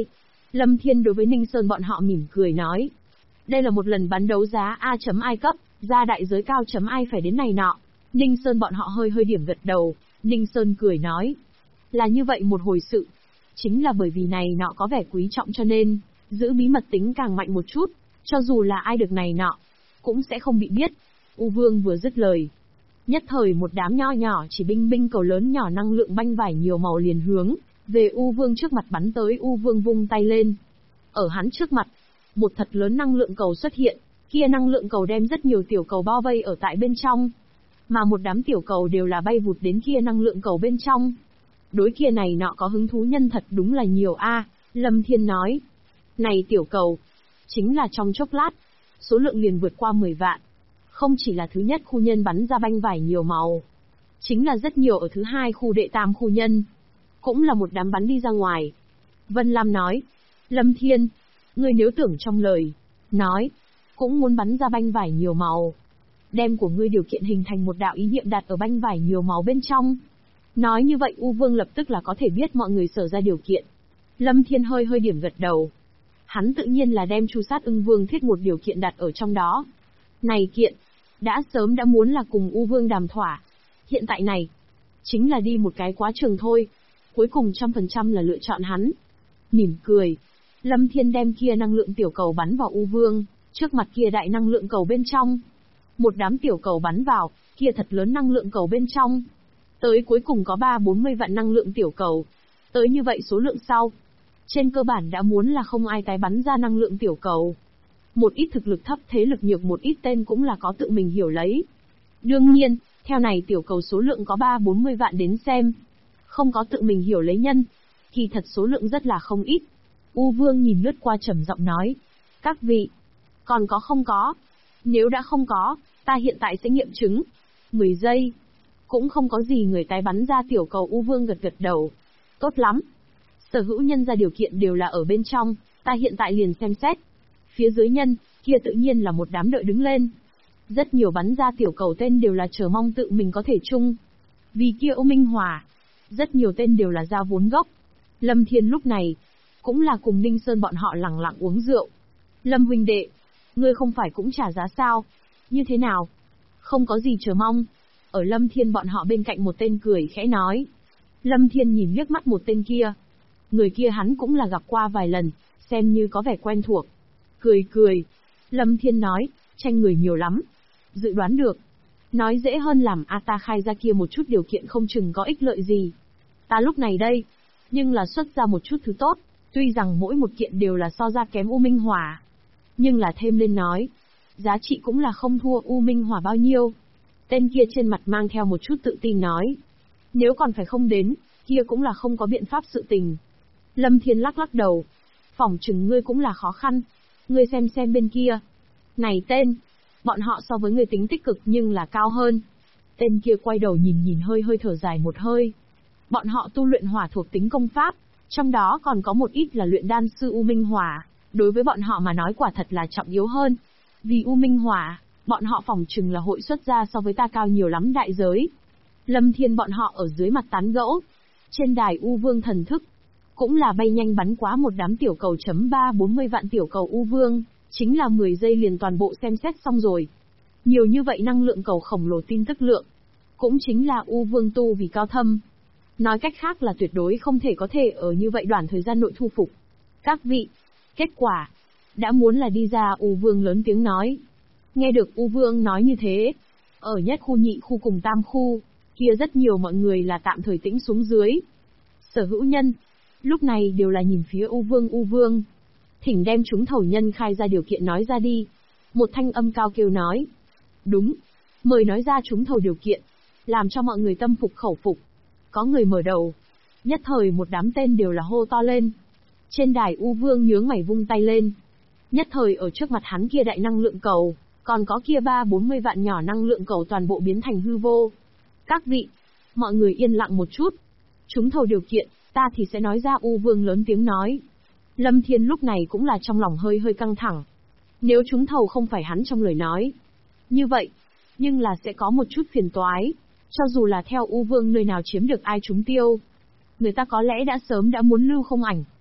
Lâm Thiên đối với Ninh Sơn bọn họ mỉm cười nói. Đây là một lần bán đấu giá A.ai cấp, ra đại giới cao ai phải đến này nọ. Ninh Sơn bọn họ hơi hơi điểm gật đầu, Ninh Sơn cười nói. Là như vậy một hồi sự. Chính là bởi vì này nọ có vẻ quý trọng cho nên, giữ bí mật tính càng mạnh một chút, cho dù là ai được này nọ, cũng sẽ không bị biết. U Vương vừa dứt lời. Nhất thời một đám nho nhỏ chỉ binh cầu lớn nhỏ năng lượng banh vải nhiều màu liền hướng về U Vương trước mặt bắn tới. U Vương vung tay lên. Ở hắn trước mặt, một thật lớn năng lượng cầu xuất hiện, kia năng lượng cầu đem rất nhiều tiểu cầu bao vây ở tại bên trong. Mà một đám tiểu cầu đều là bay vụt đến kia năng lượng cầu bên trong. Đối kia này nọ có hứng thú nhân thật đúng là nhiều a. Lâm Thiên nói. Này tiểu cầu, chính là trong chốc lát, số lượng liền vượt qua 10 vạn. Không chỉ là thứ nhất khu nhân bắn ra banh vải nhiều màu, chính là rất nhiều ở thứ hai khu đệ tam khu nhân. Cũng là một đám bắn đi ra ngoài. Vân Lam nói. Lâm Thiên, ngươi nếu tưởng trong lời, nói, cũng muốn bắn ra banh vải nhiều màu. Đem của ngươi điều kiện hình thành một đạo ý niệm đặt ở banh vải nhiều màu bên trong. Nói như vậy U Vương lập tức là có thể biết mọi người sở ra điều kiện. Lâm Thiên hơi hơi điểm gật đầu. Hắn tự nhiên là đem Chu Sát Ưng Vương thiết một điều kiện đặt ở trong đó. Này kiện, đã sớm đã muốn là cùng U Vương đàm thỏa. Hiện tại này, chính là đi một cái quá trường thôi. Cuối cùng 100% là lựa chọn hắn. Mỉm cười, Lâm Thiên đem kia năng lượng tiểu cầu bắn vào U Vương, trước mặt kia đại năng lượng cầu bên trong. Một đám tiểu cầu bắn vào, kia thật lớn năng lượng cầu bên trong. Tới cuối cùng có 3-40 vạn năng lượng tiểu cầu. Tới như vậy số lượng sau. Trên cơ bản đã muốn là không ai tái bắn ra năng lượng tiểu cầu. Một ít thực lực thấp thế lực nhược một ít tên cũng là có tự mình hiểu lấy. Đương nhiên, theo này tiểu cầu số lượng có 3-40 vạn đến xem. Không có tự mình hiểu lấy nhân. Kỳ thật số lượng rất là không ít. U Vương nhìn lướt qua trầm giọng nói. Các vị, còn có không có? Nếu đã không có, ta hiện tại sẽ nghiệm chứng. 10 giây. Cũng không có gì người tái bắn ra tiểu cầu. U Vương gật gật đầu. Tốt lắm. Sở hữu nhân ra điều kiện đều là ở bên trong, ta hiện tại liền xem xét. Phía dưới nhân, kia tự nhiên là một đám đợi đứng lên. Rất nhiều bắn ra tiểu cầu tên đều là chờ mong tự mình có thể chung. Vì kia Ô Minh Hòa, rất nhiều tên đều là ra vốn gốc. Lâm Thiên lúc này, cũng là cùng Ninh Sơn bọn họ lẳng lặng uống rượu. Lâm huynh đệ, ngươi không phải cũng trả giá sao? Như thế nào? Không có gì chờ mong. Ở Lâm Thiên bọn họ bên cạnh một tên cười khẽ nói. Lâm Thiên nhìn liếc mắt một tên kia. Người kia hắn cũng là gặp qua vài lần, xem như có vẻ quen thuộc. Cười. Lâm Thiên nói, tranh người nhiều lắm. Dự đoán được. Nói dễ hơn làm ta khai ra kia một chút điều kiện không chừng có ích lợi gì. Ta lúc này đây, nhưng là xuất ra một chút thứ tốt, tuy rằng mỗi một kiện đều là so ra kém U Minh Hỏa. Nhưng là thêm lên nói, giá trị cũng là không thua U Minh Hỏa bao nhiêu. Tên kia trên mặt mang theo một chút tự tin nói. Nếu còn phải không đến, kia cũng là không có biện pháp sự tình. Lâm Thiên lắc đầu. Phỏng chừng ngươi cũng là khó khăn. Ngươi xem bên kia. Này tên, bọn họ so với ngươi tính tích cực nhưng là cao hơn. Tên kia quay đầu nhìn hơi hơi thở dài một hơi. Bọn họ tu luyện hỏa thuộc tính công pháp, trong đó còn có một ít là luyện đan sư U Minh Hỏa. Đối với bọn họ mà nói quả thật là trọng yếu hơn. Vì U Minh Hỏa, bọn họ phỏng chừng là hội xuất ra so với ta cao nhiều lắm đại giới. Lâm Thiên bọn họ ở dưới mặt tán gẫu. Trên đài U Vương thần thức, cũng là bay nhanh bắn quá một đám tiểu cầu. 3-40 vạn tiểu cầu U Vương, chính là 10 giây liền toàn bộ xem xét xong rồi. Nhiều như vậy năng lượng cầu khổng lồ tin tức lượng, cũng chính là U Vương tu vì cao thâm. Nói cách khác là tuyệt đối không thể có thể ở như vậy đoạn thời gian nội thu phục. Các vị, kết quả, đã muốn là đi ra. U Vương lớn tiếng nói. Nghe được U Vương nói như thế, ở nhất khu nhị khu cùng tam khu, kia rất nhiều mọi người là tạm thời tĩnh xuống dưới. Sở hữu nhân, lúc này đều là nhìn phía U Vương. Thỉnh đem chúng thầu nhân khai ra điều kiện nói ra đi. Một thanh âm cao kêu nói. Đúng, mời nói ra chúng thầu điều kiện, làm cho mọi người tâm phục khẩu phục. Có người mở đầu. Nhất thời một đám tên đều là hô to lên. Trên đài U Vương nhướng mày vung tay lên. Nhất thời ở trước mặt hắn kia đại năng lượng cầu, còn có kia 3-40 vạn nhỏ năng lượng cầu toàn bộ biến thành hư vô. Các vị, mọi người yên lặng một chút. Chúng thầu điều kiện, ta thì sẽ nói ra. U Vương lớn tiếng nói. Lâm Thiên lúc này cũng là trong lòng hơi hơi căng thẳng. Nếu chúng thầu không phải hắn trong lời nói, như vậy, nhưng là sẽ có một chút phiền toái. Cho dù là theo U Vương nơi nào chiếm được ai trúng tiêu, người ta có lẽ đã sớm đã muốn lưu không ảnh.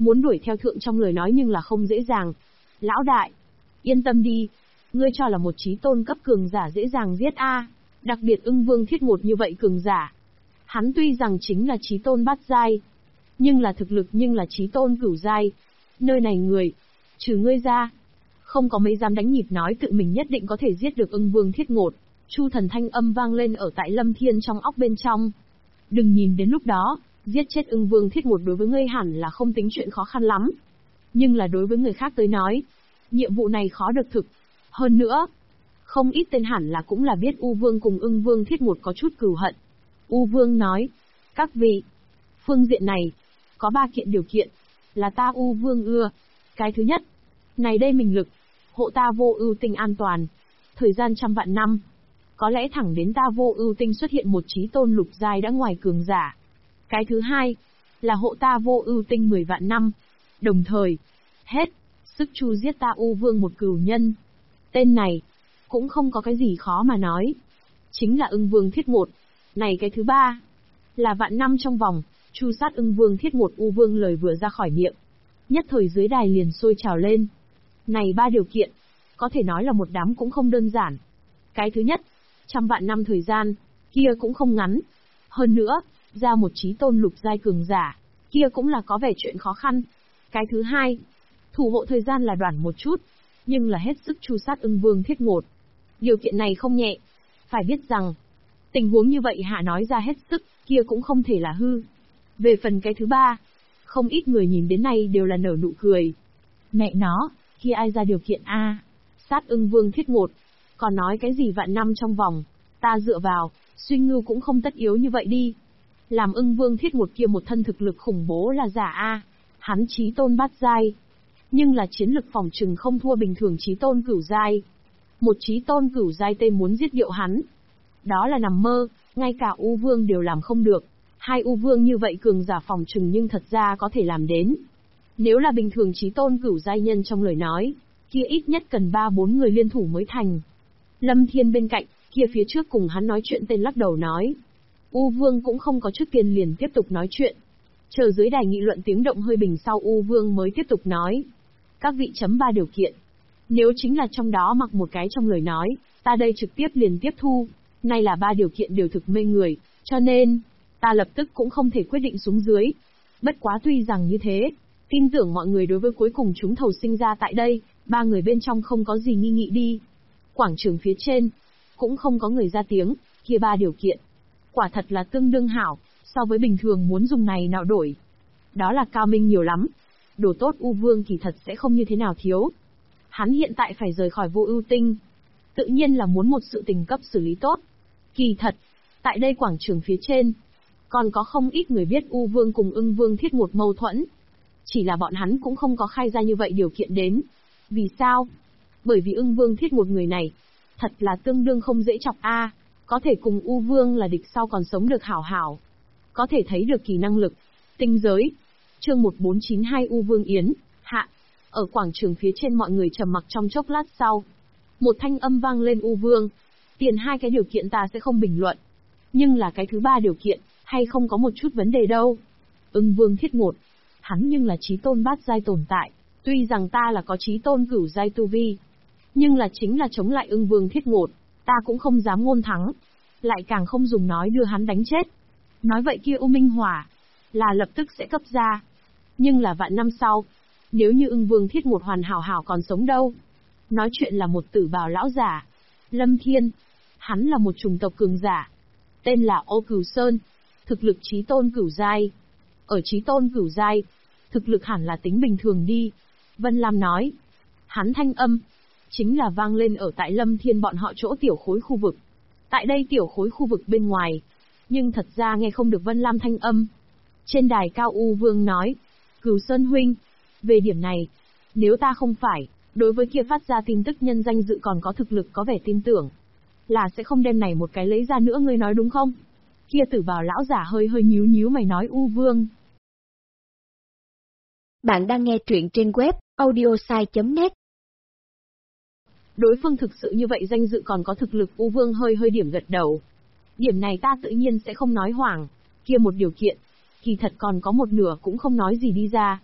Muốn đuổi theo thượng trong lời nói nhưng là không dễ dàng. Lão đại, yên tâm đi, ngươi cho là một chí tôn cấp cường giả dễ dàng giết a? Đặc biệt Ưng Vương Thiết Ngột như vậy cường giả. Hắn tuy rằng chính là chí tôn bát giai, nhưng là thực lực nhưng là chí tôn cửu giai. Nơi này người, trừ ngươi ra, không có mấy dám đánh nhịp nói tự mình nhất định có thể giết được Ưng Vương Thiết Ngột. Chu Thần thanh âm vang lên ở tại Lâm Thiên trong óc bên trong. Đừng nhìn đến lúc đó, giết chết Ưng Vương Thiết Ngột đối với ngươi hẳn là không tính chuyện khó khăn lắm. Nhưng là đối với người khác tới nói, nhiệm vụ này khó được thực. Hơn nữa, không ít tên hẳn là cũng là biết U Vương cùng Ưng Vương Thiết Ngột có chút cừu hận. U Vương nói, các vị, phương diện này, có 3 kiện điều kiện, là ta U Vương ưa. Cái thứ nhất, này đây mình lực, hộ ta Vô Ưu Tinh an toàn, thời gian trăm vạn năm. Có lẽ thẳng đến ta Vô Ưu Tinh xuất hiện một chí tôn lục giai đã ngoài cường giả. Cái thứ hai, là hộ ta Vô Ưu Tinh 10 vạn năm. Đồng thời, hết sức chu giết ta U Vương một cửu nhân. Tên này, cũng không có cái gì khó mà nói. Chính là Ưng Vương Thiết Ngột. Này cái thứ ba, là vạn năm trong vòng, chu sát Ưng Vương Thiết Ngột. U Vương lời vừa ra khỏi miệng, nhất thời dưới đài liền sôi trào lên. Này 3 điều kiện, có thể nói là một đám cũng không đơn giản. Cái thứ nhất, trăm vạn năm thời gian, kia cũng không ngắn. Hơn nữa, ra một chí tôn lục giai cường giả, kia cũng là có vẻ chuyện khó khăn. Cái thứ hai, thủ hộ thời gian là đoạn một chút, nhưng là hết sức chu sát Ưng Vương Thiết Ngột. Điều kiện này không nhẹ. Phải biết rằng, tình huống như vậy hạ nói ra hết sức, kia cũng không thể là hư. Về phần cái thứ ba, không ít người nhìn đến nay đều là nở nụ cười. Mẹ nó, kia ai ra điều kiện a? Sát Ưng Vương Thiết Ngột, còn nói cái gì vạn năm trong vòng, ta dựa vào, Suy Ngưu cũng không tất yếu như vậy đi. Làm Ưng Vương Thiết Ngột kia một thân thực lực khủng bố là giả a, hắn chí tôn bát giai, nhưng là chiến lực phòng trừng không thua bình thường chí tôn cửu giai. Một chí tôn cửu giai tê muốn giết điệu hắn, đó là nằm mơ, ngay cả U Vương đều làm không được. Hai U Vương như vậy cường giả phòng trừng nhưng thật ra có thể làm đến. Nếu là bình thường chí tôn cửu giai nhân trong lời nói, kia ít nhất cần 3-4 người liên thủ mới thành. Lâm Thiên bên cạnh, kia phía trước cùng hắn nói chuyện tên lắc đầu nói. U Vương cũng không có trước tiên liền tiếp tục nói chuyện. Chờ dưới đài nghị luận tiếng động hơi bình sau U Vương mới tiếp tục nói. Các vị chấm 3 điều kiện. Nếu chính là trong đó mặc một cái trong lời nói, ta đây trực tiếp liền tiếp thu. Nay là 3 điều kiện đều thực mê người, cho nên, ta lập tức cũng không thể quyết định xuống dưới. Bất quá tuy rằng như thế, tin tưởng mọi người đối với cuối cùng chúng thầu sinh ra tại đây, 3 người bên trong không có gì nghi nghị đi. Quảng trường phía trên, cũng không có người ra tiếng, kia 3 điều kiện. Quả thật là tương đương hảo, so với bình thường muốn dùng này nào đổi. Đó là cao minh nhiều lắm. Đồ tốt U Vương kỳ thật sẽ không như thế nào thiếu. Hắn hiện tại phải rời khỏi Vô Ưu Tinh, tự nhiên là muốn một sự tình cấp xử lý tốt. Kỳ thật, tại đây quảng trường phía trên, còn có không ít người biết U Vương cùng Ưng Vương Thiết Ngột mâu thuẫn. Chỉ là bọn hắn cũng không có khai ra như vậy điều kiện đến. Vì sao? Bởi vì Ưng Vương Thiết Ngột người này, thật là tương đương không dễ chọc a, có thể cùng U Vương là địch sau còn sống được hảo hảo. Có thể thấy được kỳ năng lực, tinh giới. Chương 1492 U Vương Yến, hạ. Ở quảng trường phía trên mọi người trầm mặc trong chốc lát sau. Một thanh âm vang lên U Vương. Tiền 2 cái điều kiện ta sẽ không bình luận. Nhưng là cái thứ 3 điều kiện, hay không có một chút vấn đề đâu. Ưng Vương Thiết Ngột, hắn nhưng là chí tôn bát giai tồn tại. Tuy rằng ta là có chí tôn cửu giai tu vi, nhưng là chính là chống lại Ưng Vương Thiết Ngột, ta cũng không dám ngôn thắng. Lại càng không dùng nói đưa hắn đánh chết. Nói vậy kia U Minh Hỏa, là lập tức sẽ cấp ra. Nhưng là vạn năm sau, nếu như Ưng Vương Thiết Ngột hoàn hảo hảo còn sống đâu. Nói chuyện là một tử bào lão giả. Lâm Thiên, hắn là một chủng tộc cường giả. Tên là Ô Cửu Sơn, thực lực chí tôn cửu giai. Ở chí tôn cửu giai, thực lực hẳn là tính bình thường đi. Vân Lam nói. Hắn thanh âm, chính là vang lên ở tại Lâm Thiên bọn họ chỗ tiểu khối khu vực. Tại đây tiểu khối khu vực bên ngoài, nhưng thật ra nghe không được Vân Lam thanh âm. Trên đài cao U Vương nói, Cửu Sơn huynh, về điểm này, nếu ta không phải, đối với kia phát ra tin tức nhân danh dự còn có thực lực có vẻ tin tưởng, là sẽ không đem này một cái lấy ra nữa, ngươi nói đúng không? Kia tử bào lão giả hơi nhíu nhíu mày nói U Vương. Bạn đang nghe truyện trên web audiosai.net. Đối phương thực sự như vậy danh dự còn có thực lực, U Vương hơi điểm gật đầu. Điểm này ta tự nhiên sẽ không nói hoảng, kia một điều kiện, kỳ thật còn có một nửa cũng không nói gì đi ra.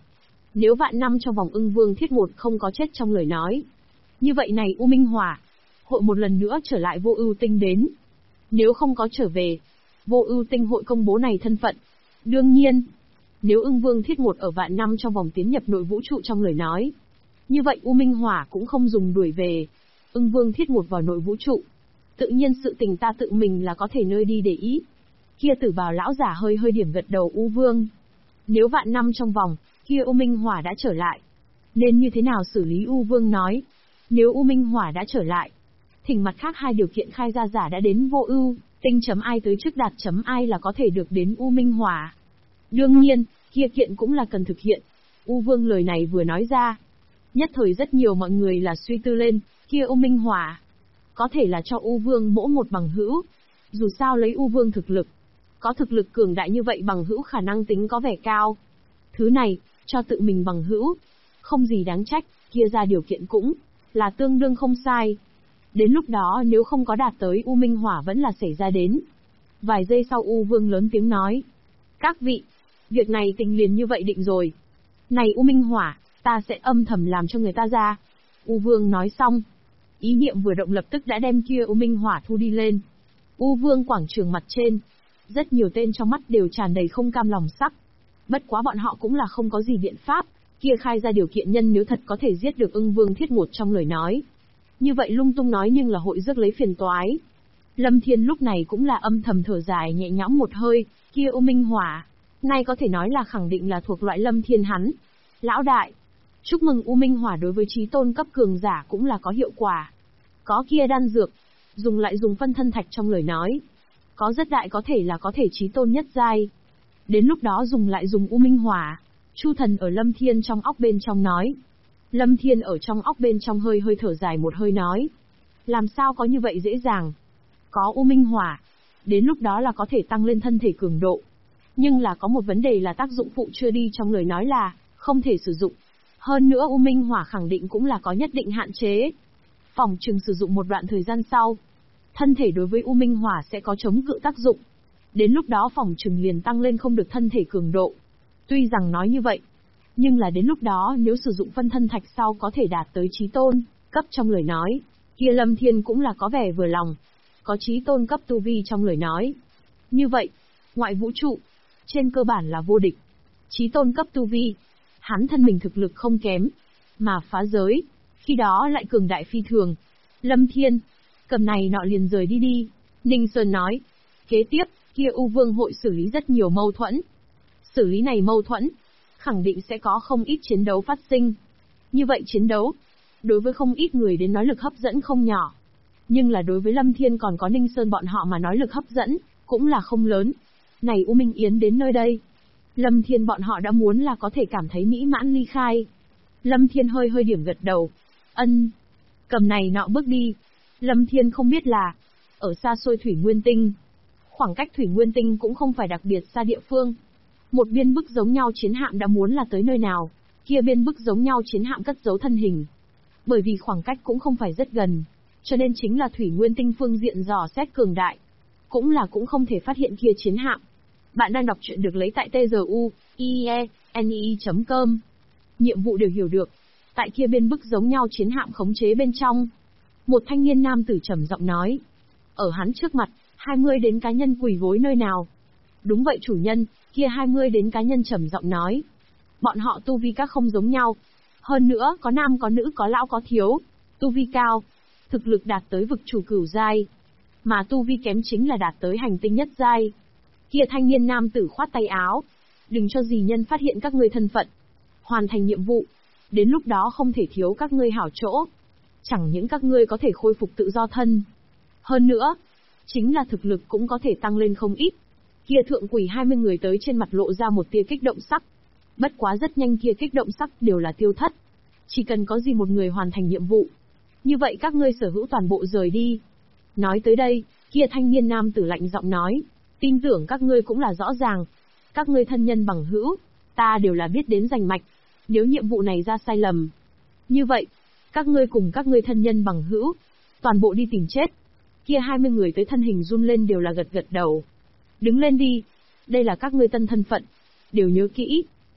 Nếu vạn năm trong vòng Ưng Vương Thiết Ngột không có chết trong lời nói, như vậy này U Minh Hỏa hội một lần nữa trở lại Vô Ưu Tinh đến. Nếu không có trở về, Vô Ưu Tinh hội công bố này thân phận. Đương nhiên, nếu Ưng Vương Thiết Ngột ở vạn năm trong vòng tiến nhập nội vũ trụ trong lời nói, như vậy U Minh Hỏa cũng không dùng đuổi về Ưng Vương Thiết Ngột vào nội vũ trụ. Tự nhiên sự tình ta tự mình là có thể nơi đi để ý. Kia Tử Bào lão giả hơi hơi điểm gật đầu. U Vương, nếu vạn năm trong vòng, kia U Minh Hỏa đã trở lại, nên như thế nào xử lý? U Vương nói, nếu U Minh Hỏa đã trở lại, thỉnh mặt khác hai điều kiện khai ra giả đã đến Vô Ưu Tinh.ai tới trước đạt.ai là có thể được đến U Minh Hỏa. Đương nhiên, kia kiện cũng là cần thực hiện. U Vương lời này vừa nói ra, nhất thời rất nhiều mọi người là suy tư lên, kia U Minh Hỏa có thể là cho U Vương mỗi một bằng hữu. Dù sao lấy U Vương thực lực, có thực lực cường đại như vậy bằng hữu khả năng tính có vẻ cao. Thứ này, cho tự mình bằng hữu, không gì đáng trách, kia ra điều kiện cũng là tương đương không sai. Đến lúc đó nếu không có đạt tới U Minh Hỏa vẫn là xảy ra đến. Vài giây sau U Vương lớn tiếng nói, các vị, việc này tình liền như vậy định rồi. Này U Minh Hỏa, ta sẽ âm thầm làm cho người ta ra. U Vương nói xong, ý niệm vừa động lập tức đã đem kia U Minh Hỏa thu đi lên. U Vương quảng trường mặt trên, rất nhiều tên trong mắt đều tràn đầy không cam lòng sắc. Bất quá bọn họ cũng là không có gì biện pháp, kia khai ra điều kiện nhân nếu thật có thể giết được Ưng Vương Thiết Ngột trong lời nói. Như vậy lung tung nói nhưng là hội rước lấy phiền toái. Lâm Thiên lúc này cũng là âm thầm thở dài nhẹ nhõm một hơi, kia U Minh Hỏa, nay có thể nói là khẳng định là thuộc loại Lâm Thiên hắn. Lão đại, chúc mừng U Minh Hỏa đối với chí tôn cấp cường giả cũng là có hiệu quả. Có kia đan dược, dùng lại dùng phân thân thạch trong lời nói. Có rất đại có thể là có thể chí tôn nhất giai. Đến lúc đó dùng lại dùng U Minh Hỏa. Chu Thần ở Lâm Thiên trong óc bên trong nói. Lâm Thiên ở trong óc bên trong hơi hơi thở dài một hơi nói. Làm sao có như vậy dễ dàng? Có U Minh Hỏa, đến lúc đó là có thể tăng lên thân thể cường độ. Nhưng là có một vấn đề là tác dụng phụ chưa đi trong lời nói là không thể sử dụng. Hơn nữa U Minh Hỏa khẳng định cũng là có nhất định hạn chế. Phỏng chừng sử dụng một đoạn thời gian sau, thân thể đối với U Minh Hỏa sẽ có chống cự tác dụng. Đến lúc đó phỏng chừng liền tăng lên không được thân thể cường độ. Tuy rằng nói như vậy, nhưng là đến lúc đó nếu sử dụng phân thân thạch sau có thể đạt tới chí tôn cấp trong lời nói, kia Lâm Thiên cũng là có vẻ vừa lòng. Có chí tôn cấp tu vi trong lời nói. Như vậy, ngoại vũ trụ, trên cơ bản là vô địch. Chí tôn cấp tu vi, hắn thân mình thực lực không kém, mà phá giới, khi đó lại cường đại phi thường. Lâm Thiên, cầm này nọ liền rời đi đi. Ninh Sơn nói, kế tiếp, kia U Vương hội xử lý rất nhiều mâu thuẫn. Xử lý này mâu thuẫn, khẳng định sẽ có không ít chiến đấu phát sinh. Như vậy chiến đấu, đối với không ít người đến nói lực hấp dẫn không nhỏ. Nhưng là đối với Lâm Thiên còn có Ninh Sơn bọn họ mà nói lực hấp dẫn, cũng là không lớn. Này U Minh Yến đến nơi đây, Lâm Thiên bọn họ đã muốn là có thể cảm thấy mỹ mãn ly khai. Lâm Thiên hơi hơi điểm gật đầu. Ân. Cầm này nọ bước đi. Lâm Thiên không biết là, ở xa xôi Thủy Nguyên Tinh. Khoảng cách Thủy Nguyên Tinh cũng không phải đặc biệt xa địa phương. Một biên bức giống nhau chiến hạm đã muốn là tới nơi nào, kia biên bức giống nhau chiến hạm cất giấu thân hình. Bởi vì khoảng cách cũng không phải rất gần, cho nên chính là Thủy Nguyên Tinh phương diện dò xét cường đại. Cũng không thể phát hiện kia chiến hạm. Bạn đang đọc truyện được lấy tại tzuieni.com. Nhiệm vụ đều hiểu được. Tại kia biên bức giống nhau chiến hạm khống chế bên trong. Một thanh niên nam tử trầm giọng nói. Ở hắn trước mặt, 20 đến cá nhân quỳ gối nơi nào? Đúng vậy chủ nhân, kia 20 đến cá nhân trầm giọng nói. Bọn họ tu vi các không giống nhau. Hơn nữa, có nam có nữ có lão có thiếu. Tu vi cao, thực lực đạt tới vực chủ cửu giai. Mà tu vi kém chính là đạt tới hành tinh nhất giai. Kia thanh niên nam tử khoát tay áo. Đừng cho gì nhân phát hiện các ngươi thân phận. Hoàn thành nhiệm vụ. Đến lúc đó không thể thiếu các ngươi hảo chỗ. Chẳng những các ngươi có thể khôi phục tự do thân. Hơn nữa, chính là thực lực cũng có thể tăng lên không ít. Kia thượng quỷ 20 người tới trên mặt lộ ra một tia kích động sắc. Bất quá rất nhanh kia kích động sắc đều là tiêu thất. Chỉ cần có gì một người hoàn thành nhiệm vụ. Như vậy các ngươi sở hữu toàn bộ rời đi. Nói tới đây, kia thanh niên nam tử lạnh giọng nói. Tin tưởng các ngươi cũng là rõ ràng. Các ngươi thân nhân bằng hữu, ta đều là biết đến rành mạch. Nếu nhiệm vụ này ra sai lầm. Như vậy, các ngươi cùng các ngươi thân nhân bằng hữu, toàn bộ đi tìm chết. Kia 20 người tới thân hình run lên đều là gật gật đầu. Đứng lên đi, đây là các ngươi tân thân phận. Đều nhớ kỹ,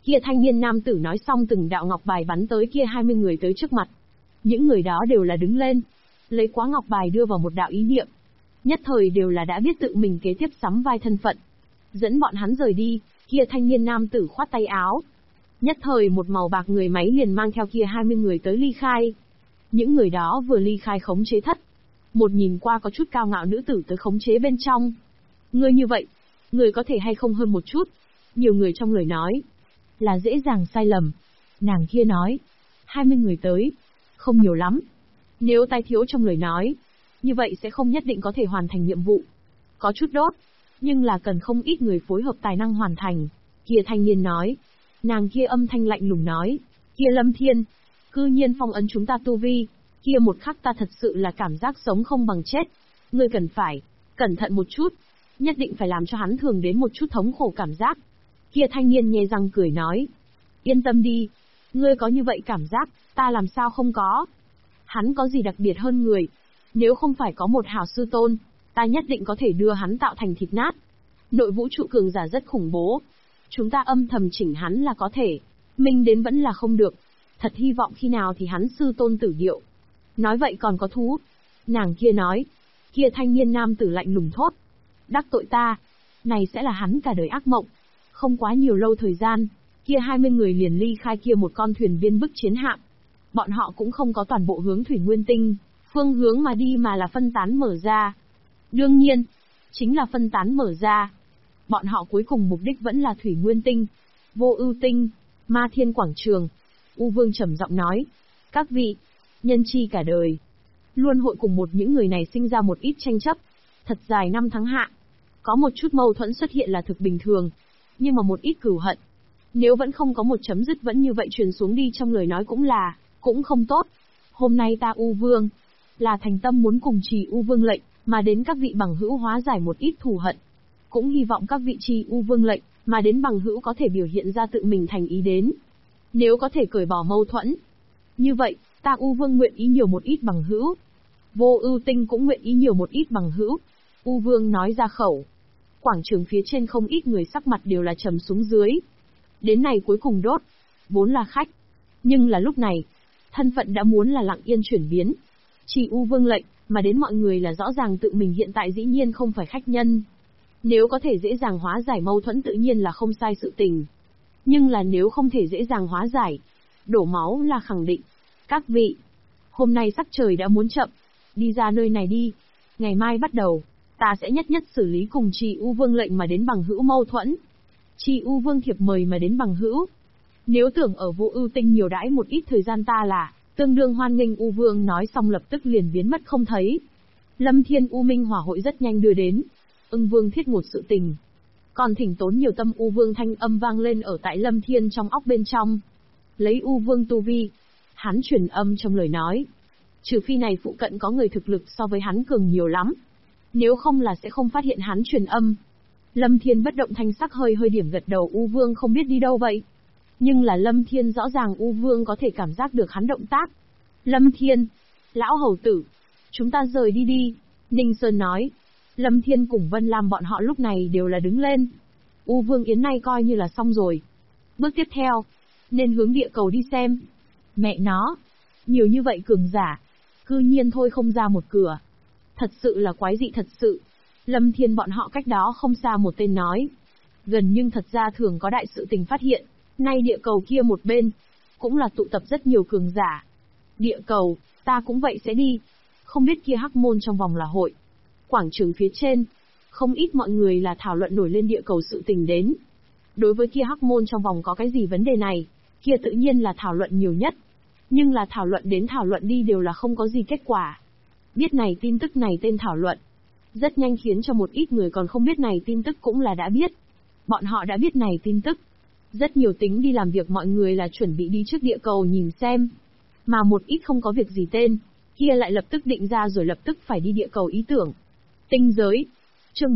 Kia thanh niên nam tử nói xong từng đạo ngọc bài bắn tới kia 20 người tới trước mặt. Những người đó đều là đứng lên, lấy quá ngọc bài đưa vào một đạo ý niệm. Nhất thời đều là đã biết tự mình kế tiếp sắm vai thân phận. Dẫn bọn hắn rời đi, kia thanh niên nam tử khoát tay áo. Nhất thời một màu bạc người máy liền mang theo kia 20 người tới ly khai. Những người đó vừa ly khai khống chế thất. Một nhìn qua có chút cao ngạo nữ tử tới khống chế bên trong. Ngươi như vậy, người có thể hay không hơn một chút? Nhiều người trong lời nói. Là dễ dàng sai lầm. Nàng kia nói. 20 người tới. Không nhiều lắm. Nếu tai thiếu trong lời nói. Như vậy sẽ không nhất định có thể hoàn thành nhiệm vụ. Có chút đốt. Nhưng là cần không ít người phối hợp tài năng hoàn thành. Kia thanh niên nói. Nàng kia âm thanh lạnh lùng nói. Kia Lâm Thiên. Cư nhiên phong ấn chúng ta tu vi. Kia một khắc ta thật sự là cảm giác sống không bằng chết. Ngươi cần phải. Cẩn thận một chút. Nhất định phải làm cho hắn thường đến một chút thống khổ cảm giác. Kia thanh niên nhe răng cười nói. Yên tâm đi. Ngươi có như vậy cảm giác, ta làm sao không có. Hắn có gì đặc biệt hơn người. Nếu không phải có một hào sư tôn, ta nhất định có thể đưa hắn tạo thành thịt nát. Nội vũ trụ cường giả rất khủng bố. Chúng ta âm thầm chỉnh hắn là có thể. Minh đến vẫn là không được. Thật hy vọng khi nào thì hắn sư tôn tử điệu. Nói vậy còn có thú. Nàng kia nói. Kia thanh niên nam tử lạnh lùng thốt. Đắc tội ta. Này sẽ là hắn cả đời ác mộng. Không quá nhiều lâu thời gian, kia 20 người liền ly khai kia một con thuyền viên bức chiến hạm. Bọn họ cũng không có toàn bộ hướng Thủy Nguyên Tinh, phương hướng mà đi mà là phân tán mở ra. Đương nhiên, chính là phân tán mở ra. Bọn họ cuối cùng mục đích vẫn là Thủy Nguyên Tinh, Vô Ưu Tinh, Ma Thiên Quảng Trường. U Vương trầm giọng nói, các vị, nhân chi cả đời, luôn hội cùng một những người này sinh ra một ít tranh chấp. Thật dài năm tháng hạ, có một chút mâu thuẫn xuất hiện là thực bình thường. Nhưng mà một ít cửu hận, nếu vẫn không có một chấm dứt vẫn như vậy truyền xuống đi trong lời nói cũng không tốt. Hôm nay ta U Vương, là thành tâm muốn cùng trì U Vương lệnh, mà đến các vị bằng hữu hóa giải một ít thù hận. Cũng hy vọng các vị trì U Vương lệnh, mà đến bằng hữu có thể biểu hiện ra tự mình thành ý đến. Nếu có thể cởi bỏ mâu thuẫn. Như vậy, ta U Vương nguyện ý nhiều một ít bằng hữu. Vô Ưu Tinh cũng nguyện ý nhiều một ít bằng hữu. U Vương nói ra khẩu. Quảng trường phía trên không ít người sắc mặt đều là trầm xuống dưới. Đến này cuối cùng đốt. Vốn là khách. Nhưng là lúc này, thân phận đã muốn là lặng yên chuyển biến. Chỉ U Vương lệnh, mà đến mọi người là rõ ràng tự mình hiện tại dĩ nhiên không phải khách nhân. Nếu có thể dễ dàng hóa giải mâu thuẫn tự nhiên là không sai sự tình. Nhưng là nếu không thể dễ dàng hóa giải, đổ máu là khẳng định. Các vị, hôm nay sắc trời đã muốn chậm. Đi ra nơi này đi. Ngày mai bắt đầu, ta sẽ nhất nhất xử lý cùng Trì U Vương lệnh mà đến bằng hữu mâu thuẫn. Trì U Vương thiệp mời mà đến bằng hữu. Nếu tưởng ở Vô Ưu Tinh nhiều đãi một ít thời gian ta là tương đương hoan nghênh. U Vương nói xong lập tức liền biến mất không thấy. Lâm Thiên U Minh Hỏa hội rất nhanh đưa đến. Ưng Vương thiết một sự tình. Còn thỉnh tốn nhiều tâm. U Vương thanh âm vang lên ở tại Lâm Thiên trong óc bên trong. Lấy U Vương tu vi, hắn truyền âm trong lời nói. Trừ phi này phụ cận có người thực lực so với hắn cường nhiều lắm. Nếu không là sẽ không phát hiện hắn truyền âm. Lâm Thiên bất động thanh sắc hơi điểm gật đầu. U Vương không biết đi đâu vậy. Nhưng là Lâm Thiên rõ ràng U Vương có thể cảm giác được hắn động tác. Lâm Thiên, lão hầu tử, chúng ta rời đi đi. Ninh Sơn nói. Lâm Thiên cùng Vân Lam bọn họ lúc này đều là đứng lên. U Vương yến nay coi như là xong rồi. Bước tiếp theo, nên hướng địa cầu đi xem. Mẹ nó, nhiều như vậy cường giả, cư nhiên thôi không ra một cửa. Thật sự là quái dị thật sự. Lâm Thiên bọn họ cách đó không xa một tên nói. Gần nhưng thật ra thường có đại sự tình phát hiện. Nay địa cầu kia một bên, cũng là tụ tập rất nhiều cường giả. Địa cầu, ta cũng vậy sẽ đi. Không biết kia hắc môn trong vòng là hội. Quảng trường phía trên, không ít mọi người là thảo luận nổi lên địa cầu sự tình đến. Đối với kia hắc môn trong vòng có cái gì vấn đề này, kia tự nhiên là thảo luận nhiều nhất. Nhưng là thảo luận đến thảo luận đi đều là không có gì kết quả. Biết này tin tức này tên thảo luận. Rất nhanh khiến cho một ít người còn không biết này tin tức cũng là đã biết. Bọn họ đã biết này tin tức. Rất nhiều tính đi làm việc mọi người là chuẩn bị đi trước địa cầu nhìn xem. Mà một ít không có việc gì tên, kia lại lập tức định ra rồi lập tức phải đi địa cầu ý tưởng. Tinh giới. Chương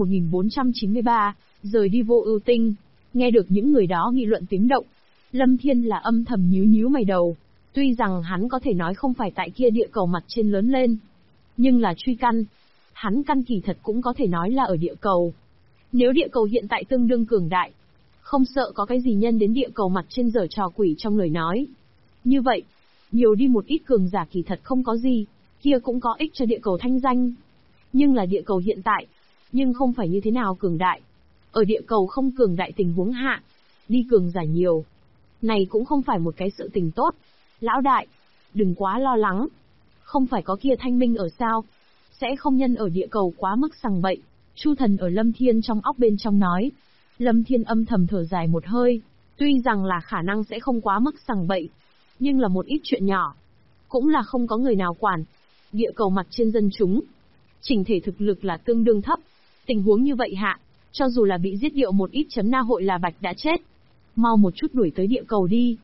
1493, rời đi Vô Ưu Tinh. Nghe được những người đó nghị luận tiếng động. Lâm Thiên là âm thầm nhíu mày đầu. Tuy rằng hắn có thể nói không phải tại kia địa cầu mặt trên lớn lên. Nhưng là truy căn. Hắn căn kỳ thật cũng có thể nói là ở địa cầu. Nếu địa cầu hiện tại tương đương cường đại, Không sợ có cái gì nhân đến địa cầu mặt trên giở trò quỷ trong lời nói. Như vậy, nhiều đi một ít cường giả kỳ thật không có gì, kia cũng có ích cho địa cầu thanh danh. Nhưng là địa cầu hiện tại, nhưng không phải như thế nào cường đại. Ở địa cầu không cường đại tình huống hạ, đi cường giả nhiều. Này cũng không phải một cái sự tình tốt. Lão đại, đừng quá lo lắng. Không phải có kia thanh minh ở sao? Sẽ không nhân ở địa cầu quá mức sằng bậy. Chu thần ở Lâm Thiên trong óc bên trong nói. Lâm Thiên âm thầm thở dài một hơi. Tuy rằng là khả năng sẽ không quá mức sằng bậy, nhưng là một ít chuyện nhỏ. Cũng là không có người nào quản. Địa cầu mặt trên dân chúng, chỉnh thể thực lực là tương đương thấp. Tình huống như vậy hạ, cho dù là bị giết điệu một ít chấm na hội là bạch đã chết. Mau một chút đuổi tới địa cầu đi.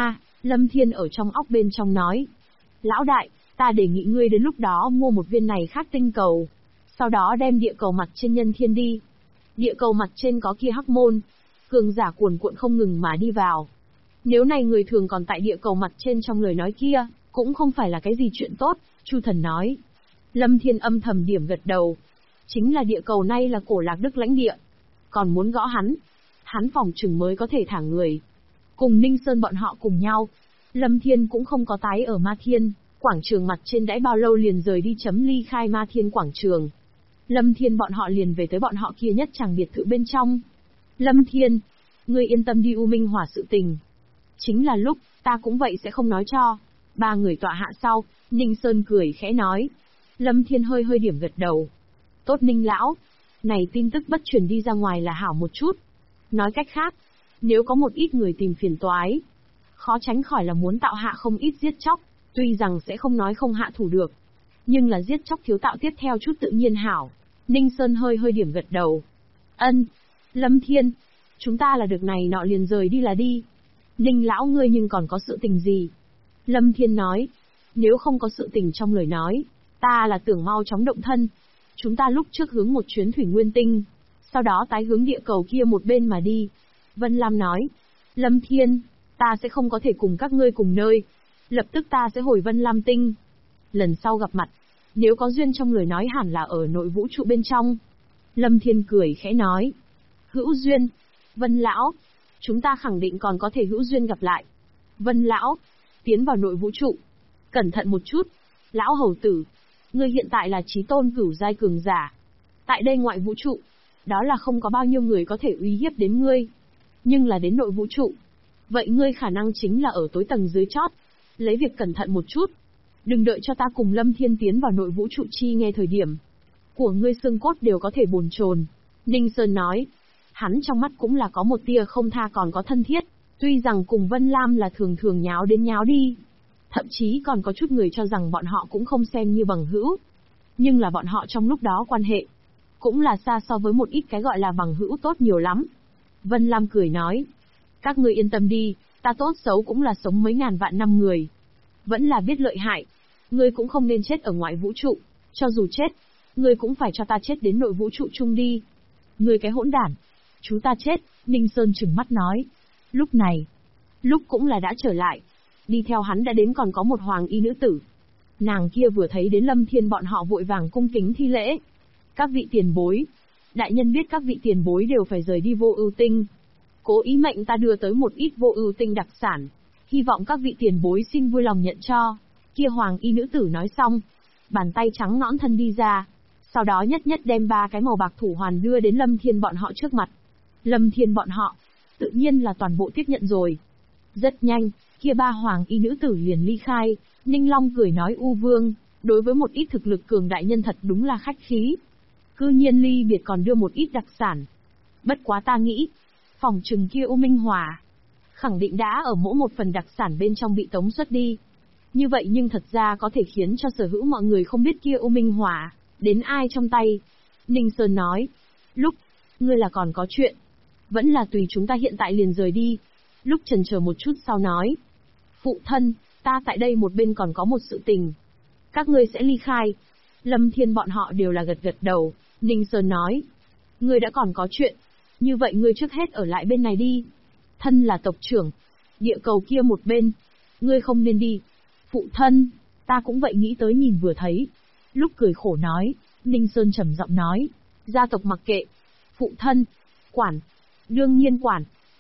Lâm Thiên ở trong óc bên trong nói. Lão đại, ta đề nghị ngươi đến lúc đó mua một viên này khác tinh cầu. Sau đó đem địa cầu mặt trên nhân thiên đi. Địa cầu mặt trên có kia hắc môn. Cường giả cuồn cuộn không ngừng mà đi vào. Nếu này người thường còn tại địa cầu mặt trên trong lời nói kia, cũng không phải là cái gì chuyện tốt, Chu thần nói. Lâm Thiên âm thầm điểm gật đầu. Chính là địa cầu nay là cổ lạc đức lãnh địa. Còn muốn gõ hắn phòng chừng mới có thể thả người. Cùng Ninh Sơn bọn họ cùng nhau. Lâm Thiên cũng không có tái ở Ma Thiên, quảng trường mặt trên đãi bao lâu liền rời đi chấm ly khai Ma Thiên quảng trường. Lâm Thiên bọn họ liền về tới bọn họ kia nhất tràng biệt thự bên trong. Lâm Thiên, ngươi yên tâm đi U Minh Hỏa sự tình. Chính là lúc, ta cũng vậy sẽ không nói cho. Ba người tọa hạ sau, Ninh Sơn cười khẽ nói. Lâm Thiên hơi hơi điểm gật đầu. Tốt Ninh lão, này tin tức bất truyền đi ra ngoài là hảo một chút. Nói cách khác, nếu có một ít người tìm phiền toái, khó tránh khỏi là muốn tạo hạ không ít giết chóc, tuy rằng sẽ không nói không hạ thủ được. Nhưng là giết chóc thiếu tạo tiếp theo chút tự nhiên hảo. Ninh Sơn hơi hơi điểm gật đầu. Ân, Lâm Thiên, chúng ta là được này nọ liền rời đi là đi. Ninh lão ngươi nhưng còn có sự tình gì? Lâm Thiên nói, nếu không có sự tình trong lời nói, ta là tưởng mau chóng động thân. Chúng ta lúc trước hướng một chuyến thủy nguyên tinh, sau đó tái hướng địa cầu kia một bên mà đi. Vân Lam nói, Lâm Thiên, ta sẽ không có thể cùng các ngươi cùng nơi. Lập tức ta sẽ hồi Vân Lam tinh. Lần sau gặp mặt, nếu có duyên trong lời nói hẳn là ở nội vũ trụ bên trong. Lâm Thiên cười khẽ nói, hữu duyên. Vân lão, chúng ta khẳng định còn có thể hữu duyên gặp lại. Vân lão, tiến vào nội vũ trụ. Cẩn thận một chút. Lão hầu tử, ngươi hiện tại là chí tôn cửu giai cường giả. Tại đây ngoại vũ trụ, đó là không có bao nhiêu người có thể uy hiếp đến ngươi. Nhưng là đến nội vũ trụ, vậy ngươi khả năng chính là ở tối tầng dưới chót. Lấy việc cẩn thận một chút. Đừng đợi cho ta cùng Lâm Thiên tiến vào nội vũ trụ chi nghe thời điểm của ngươi xương cốt đều có thể bồn chồn. Ninh Sơn nói. Hắn trong mắt cũng là có một tia không tha còn có thân thiết. Tuy rằng cùng Vân Lam là thường thường nháo đến nháo đi. Thậm chí còn có chút người cho rằng bọn họ cũng không xem như bằng hữu. Nhưng là bọn họ trong lúc đó quan hệ cũng là xa so với một ít cái gọi là bằng hữu tốt nhiều lắm. Vân Lam cười nói. Các ngươi yên tâm đi, ta tốt xấu cũng là sống mấy ngàn vạn năm người. Vẫn là biết lợi hại. Ngươi cũng không nên chết ở ngoại vũ trụ. Cho dù chết, ngươi cũng phải cho ta chết đến nội vũ trụ chung đi. Ngươi cái hỗn đản. Chú ta chết, Ninh Sơn trừng mắt nói. Lúc này, lúc cũng là đã trở lại. Đi theo hắn đã đến còn có một hoàng y nữ tử. Nàng kia vừa thấy đến Lâm Thiên bọn họ vội vàng cung kính thi lễ. Các vị tiền bối. Đại nhân biết các vị tiền bối đều phải rời đi Vô Ưu Tinh. Cố ý mệnh ta đưa tới một ít Vô Ưu Tinh đặc sản. Hy vọng các vị tiền bối xin vui lòng nhận cho. Kia hoàng y nữ tử nói xong. Bàn tay trắng nõn thân đi ra. Sau đó nhất nhất đem 3 cái màu bạc thủ hoàn đưa đến Lâm Thiên bọn họ trước mặt. Lâm Thiên bọn họ, tự nhiên là toàn bộ tiếp nhận rồi. Rất nhanh, kia 3 hoàng y nữ tử liền ly khai. Ninh Long cười nói U Vương, đối với một ít thực lực cường đại nhân thật đúng là khách khí. Cư nhiên ly biệt còn đưa một ít đặc sản. Bất quá ta nghĩ, phòng trừng kia U Minh Hỏa khẳng định đã ở mỗi một phần đặc sản bên trong bị tống xuất đi. Như vậy nhưng thật ra có thể khiến cho sở hữu mọi người không biết kia U Minh Hỏa đến ai trong tay. Ninh Sơn nói, lúc, ngươi là còn có chuyện. Vẫn là tùy chúng ta hiện tại liền rời đi. Lúc chần chờ một chút sau nói, phụ thân, ta tại đây một bên còn có một sự tình. Các ngươi sẽ ly khai. Lâm Thiên bọn họ đều là gật gật đầu. Ninh Sơn nói, ngươi đã còn có chuyện. Như vậy ngươi trước hết ở lại bên này đi. Thân là tộc trưởng. Địa cầu kia một bên. Ngươi không nên đi. Phụ thân, ta cũng vậy nghĩ tới nhìn vừa thấy. Lúc cười khổ nói, Ninh Sơn trầm giọng nói, gia tộc mặc kệ. Phụ thân, quản. Đương nhiên quản.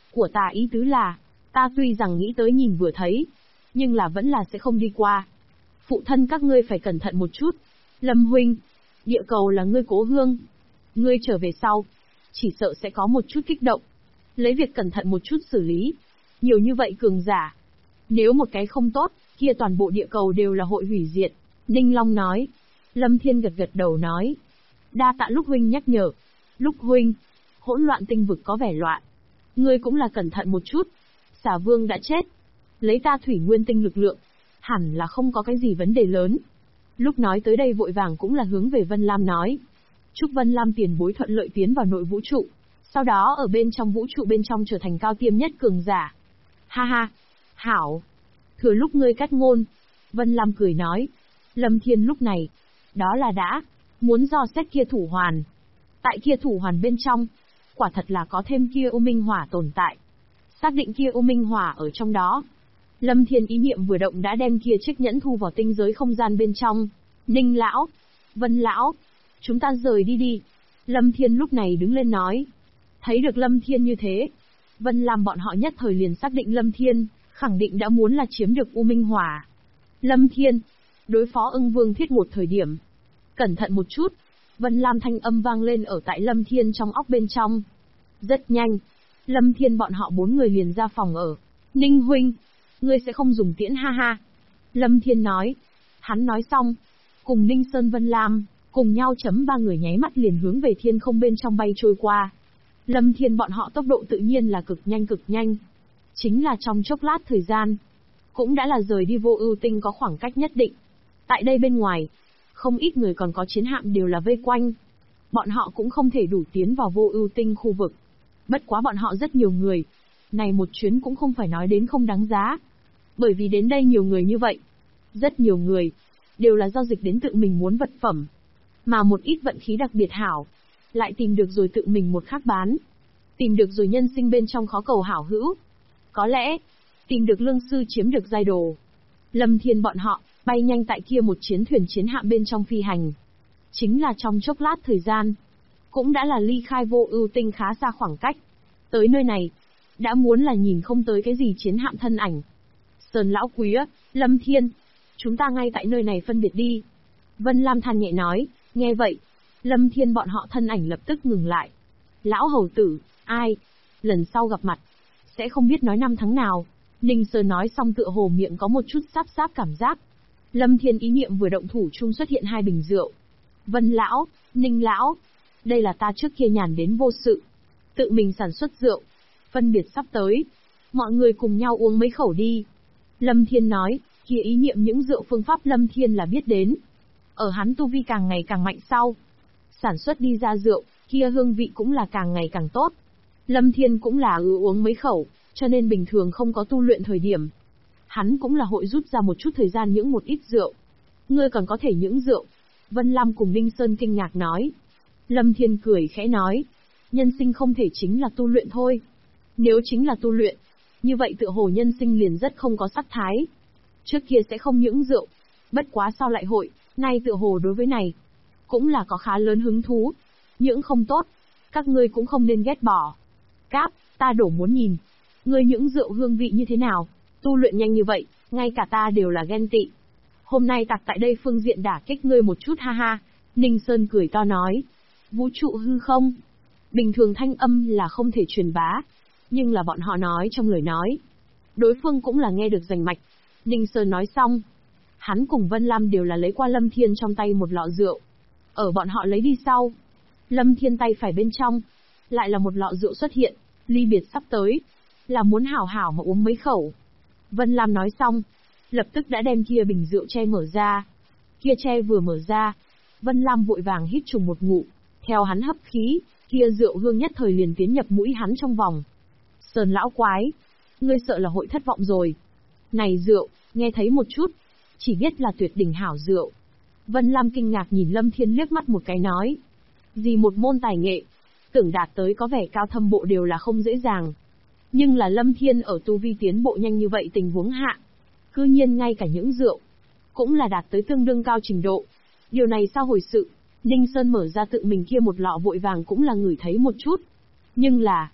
Của ta ý tứ là, ta tuy rằng nghĩ tới nhìn vừa thấy, nhưng là vẫn là sẽ không đi qua. Phụ thân các ngươi phải cẩn thận một chút. Lâm huynh, địa cầu là ngươi cố hương. Ngươi trở về sau, chỉ sợ sẽ có một chút kích động. Lấy việc cẩn thận một chút xử lý. Nhiều như vậy cường giả. Nếu một cái không tốt, kia toàn bộ địa cầu đều là hội hủy diệt. Ninh Long nói. Lâm Thiên gật gật đầu nói. Đa tạ Lúc huynh nhắc nhở. Lúc huynh, hỗn loạn tinh vực có vẻ loạn. Ngươi cũng là cẩn thận một chút. Xà Vương đã chết. Lấy ta thủy nguyên tinh lực lượng, hẳn là không có cái gì vấn đề lớn. Lúc nói tới đây vội vàng cũng là hướng về Vân Lam nói. Chúc Vân Lam tiền bối thuận lợi tiến vào nội vũ trụ. Sau đó ở bên trong vũ trụ bên trong trở thành cao tiêm nhất cường giả. Ha ha, hảo. Thừa lúc ngươi cắt ngôn. Vân Lam cười nói. Lâm Thiên lúc này, đó là đã, muốn dò xét kia thủ hoàn. Tại kia thủ hoàn bên trong, quả thật là có thêm kia U Minh Hỏa tồn tại. Xác định kia U Minh Hỏa ở trong đó. Lâm Thiên ý niệm vừa động đã đem kia chiếc nhẫn thu vào tinh giới không gian bên trong. Ninh lão, Vân lão, chúng ta rời đi đi. Lâm Thiên lúc này đứng lên nói. Thấy được Lâm Thiên như thế, Vân Lam bọn họ nhất thời liền xác định Lâm Thiên, khẳng định đã muốn là chiếm được U Minh Hỏa. Lâm Thiên, đối phó Ưng Vương Thiết một thời điểm. Cẩn thận một chút, Vân Lam thanh âm vang lên ở tại Lâm Thiên trong óc bên trong. Rất nhanh, Lâm Thiên bọn họ 4 người liền ra phòng ở. Ninh huynh, ngươi sẽ không dùng tiễn ha ha. Lâm Thiên nói. Hắn nói xong, cùng Ninh Sơn Vân Lam, cùng nhau chấm 3 người nháy mắt liền hướng về thiên không bên trong bay trôi qua. Lâm Thiên bọn họ tốc độ tự nhiên là cực nhanh. Chính là trong chốc lát thời gian, cũng đã là rời đi Vô Ưu Tinh có khoảng cách nhất định. Tại đây bên ngoài, không ít người còn có chiến hạm đều là vây quanh. Bọn họ cũng không thể đủ tiến vào Vô Ưu Tinh khu vực. Bất quá bọn họ rất nhiều người. Này một chuyến cũng không phải nói đến không đáng giá. Bởi vì đến đây nhiều người như vậy. Rất nhiều người, đều là giao dịch đến tự mình muốn vật phẩm. Mà một ít vận khí đặc biệt hảo, lại tìm được rồi tự mình một khắc bán. Tìm được rồi nhân sinh bên trong khó cầu hảo hữu. Có lẽ, tìm được lương sư chiếm được giai đồ. Lâm Thiên bọn họ, bay nhanh tại kia một chiến thuyền chiến hạm bên trong phi hành. Chính là trong chốc lát thời gian, cũng đã là ly khai Vô Ưu Tinh khá xa khoảng cách. Tới nơi này, đã muốn là nhìn không tới cái gì chiến hạm thân ảnh. Sơn lão quý á, Lâm Thiên, chúng ta ngay tại nơi này phân biệt đi. Vân Lam than nhẹ nói, nghe vậy, Lâm Thiên bọn họ thân ảnh lập tức ngừng lại. Lão hầu tử, ai? Lần sau gặp mặt, sẽ không biết nói năm tháng nào. Ninh Sơn nói xong tựa hồ miệng có một chút sáp cảm giác. Lâm Thiên ý niệm vừa động thủ chung xuất hiện 2 bình rượu. Vân lão, Ninh lão, đây là ta trước kia nhàn đến vô sự. Tự mình sản xuất rượu. Phân biệt sắp tới. Mọi người cùng nhau uống mấy khẩu đi. Lâm Thiên nói, kia ý niệm những rượu phương pháp Lâm Thiên là biết đến. Ở hắn tu vi càng ngày càng mạnh sau. Sản xuất đi ra rượu, kia hương vị cũng là càng ngày càng tốt. Lâm Thiên cũng là uống mấy khẩu, cho nên bình thường không có tu luyện thời điểm. Hắn cũng là hội rút ra một chút thời gian những một ít rượu. Ngươi còn có thể những rượu. Vân Lam cùng Ninh Sơn kinh ngạc nói. Lâm Thiên cười khẽ nói. Nhân sinh không thể chính là tu luyện thôi. Nếu chính là tu luyện, như vậy tựa hồ nhân sinh liền rất không có sắc thái. Trước kia sẽ không những rượu. Bất quá sau lại hội, nay tựa hồ đối với này, cũng là có khá lớn hứng thú. Những không tốt, các ngươi cũng không nên ghét bỏ. Cáp, ta đổ muốn nhìn. Ngươi những rượu hương vị như thế nào? Tu luyện nhanh như vậy, ngay cả ta đều là ghen tị. Hôm nay tặc tại đây phương diện đả kích ngươi một chút ha ha. Ninh Sơn cười to nói. Vũ trụ hư không? Bình thường thanh âm là không thể truyền bá. Nhưng là bọn họ nói trong lời nói. Đối phương cũng là nghe được rành mạch. Ninh Sơn nói xong. Hắn cùng Vân Lam đều là lấy qua Lâm Thiên trong tay một lọ rượu. Ở bọn họ lấy đi sau. Lâm Thiên tay phải bên trong. Lại là một lọ rượu xuất hiện. Ly biệt sắp tới. Là muốn hảo hảo mà uống mấy khẩu. Vân Lam nói xong. Lập tức đã đem kia bình rượu che mở ra. Kia che vừa mở ra. Vân Lam vội vàng hít trùng một ngụm. Theo hắn hấp khí, kia rượu hương nhất thời liền tiến nhập mũi hắn trong vòng. Sơn lão quái, ngươi sợ là hội thất vọng rồi. Này rượu, nghe thấy một chút, chỉ biết là tuyệt đỉnh hảo rượu. Vân Lam kinh ngạc nhìn Lâm Thiên liếc mắt một cái nói. Gì một môn tài nghệ, tưởng đạt tới có vẻ cao thâm bộ đều là không dễ dàng. Nhưng là Lâm Thiên ở tu vi tiến bộ nhanh như vậy tình huống hạ. Cư nhiên ngay cả những rượu, cũng là đạt tới tương đương cao trình độ. Điều này sao hồi sự, Ninh Sơn mở ra tự mình kia một lọ vội vàng cũng là ngửi thấy một chút. Nhưng là,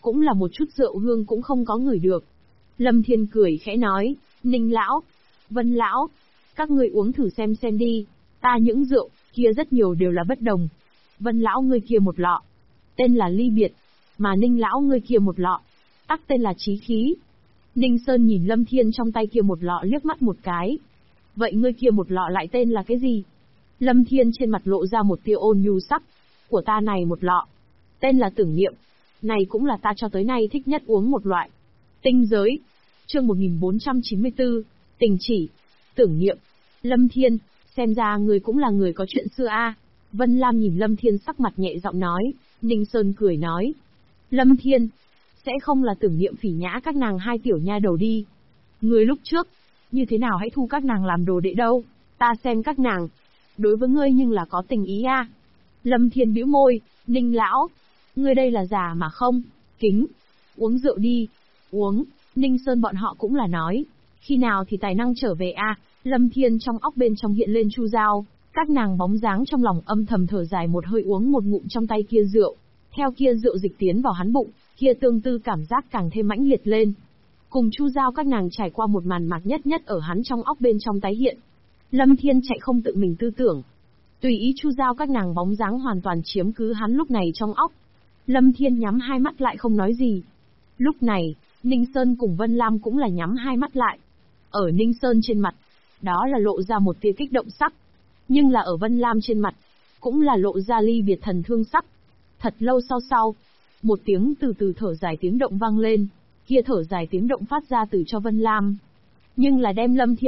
cũng là một chút rượu hương cũng không có ngửi được. Lâm Thiên cười khẽ nói, Ninh lão, Vân lão, các ngươi uống thử xem đi, ta những rượu kia rất nhiều đều là bất đồng. Vân lão ngươi kia một lọ, tên là ly biệt, mà Ninh lão ngươi kia một lọ, tắc tên là chí khí. Ninh Sơn nhìn Lâm Thiên trong tay kia một lọ liếc mắt một cái. Vậy ngươi kia một lọ lại tên là cái gì? Lâm Thiên trên mặt lộ ra một tia ôn nhu sắc. Của ta này một lọ, tên là tưởng niệm. Này cũng là ta cho tới nay thích nhất uống một loại. Tinh giới. Chương 1494. Tình chỉ. Tưởng niệm. Lâm Thiên, xem ra người cũng là người có chuyện xưa a. Vân Lam nhìn Lâm Thiên sắc mặt nhẹ giọng nói. Ninh Sơn cười nói. Lâm Thiên, sẽ không là tưởng niệm phỉ nhã các nàng hai tiểu nha đầu đi. Người lúc trước, như thế nào hãy thu các nàng làm đồ đệ đâu. Ta xem các nàng, đối với ngươi nhưng là có tình ý a. Lâm Thiên bĩu môi, Ninh lão, ngươi đây là giả mà không, kính, uống rượu đi, uống. Ninh Sơn bọn họ cũng là nói, khi nào thì tài năng trở về a? Lâm Thiên trong óc bên trong hiện lên Chu Giao, các nàng bóng dáng trong lòng âm thầm thở dài một hơi uống một ngụm trong tay kia rượu, theo kia rượu dịch tiến vào hắn bụng, kia tương tư cảm giác càng thêm mãnh liệt lên. Cùng Chu Giao các nàng trải qua một màn mạc nhất nhất ở hắn trong óc bên trong tái hiện. Lâm Thiên chạy không tự mình tư tưởng, tùy ý Chu Giao các nàng bóng dáng hoàn toàn chiếm cứ hắn lúc này trong óc. Lâm Thiên nhắm hai mắt lại không nói gì. Lúc này, Ninh Sơn cùng Vân Lam cũng là nhắm hai mắt lại. Ở Ninh Sơn trên mặt, đó là lộ ra một tia kích động sắc. Nhưng là ở Vân Lam trên mặt, cũng là lộ ra ly biệt thần thương sắc. Thật lâu sau, một tiếng từ từ thở dài tiếng động vang lên. Kia thở dài tiếng động phát ra từ cho Vân Lam. Nhưng là đem Lâm Thiên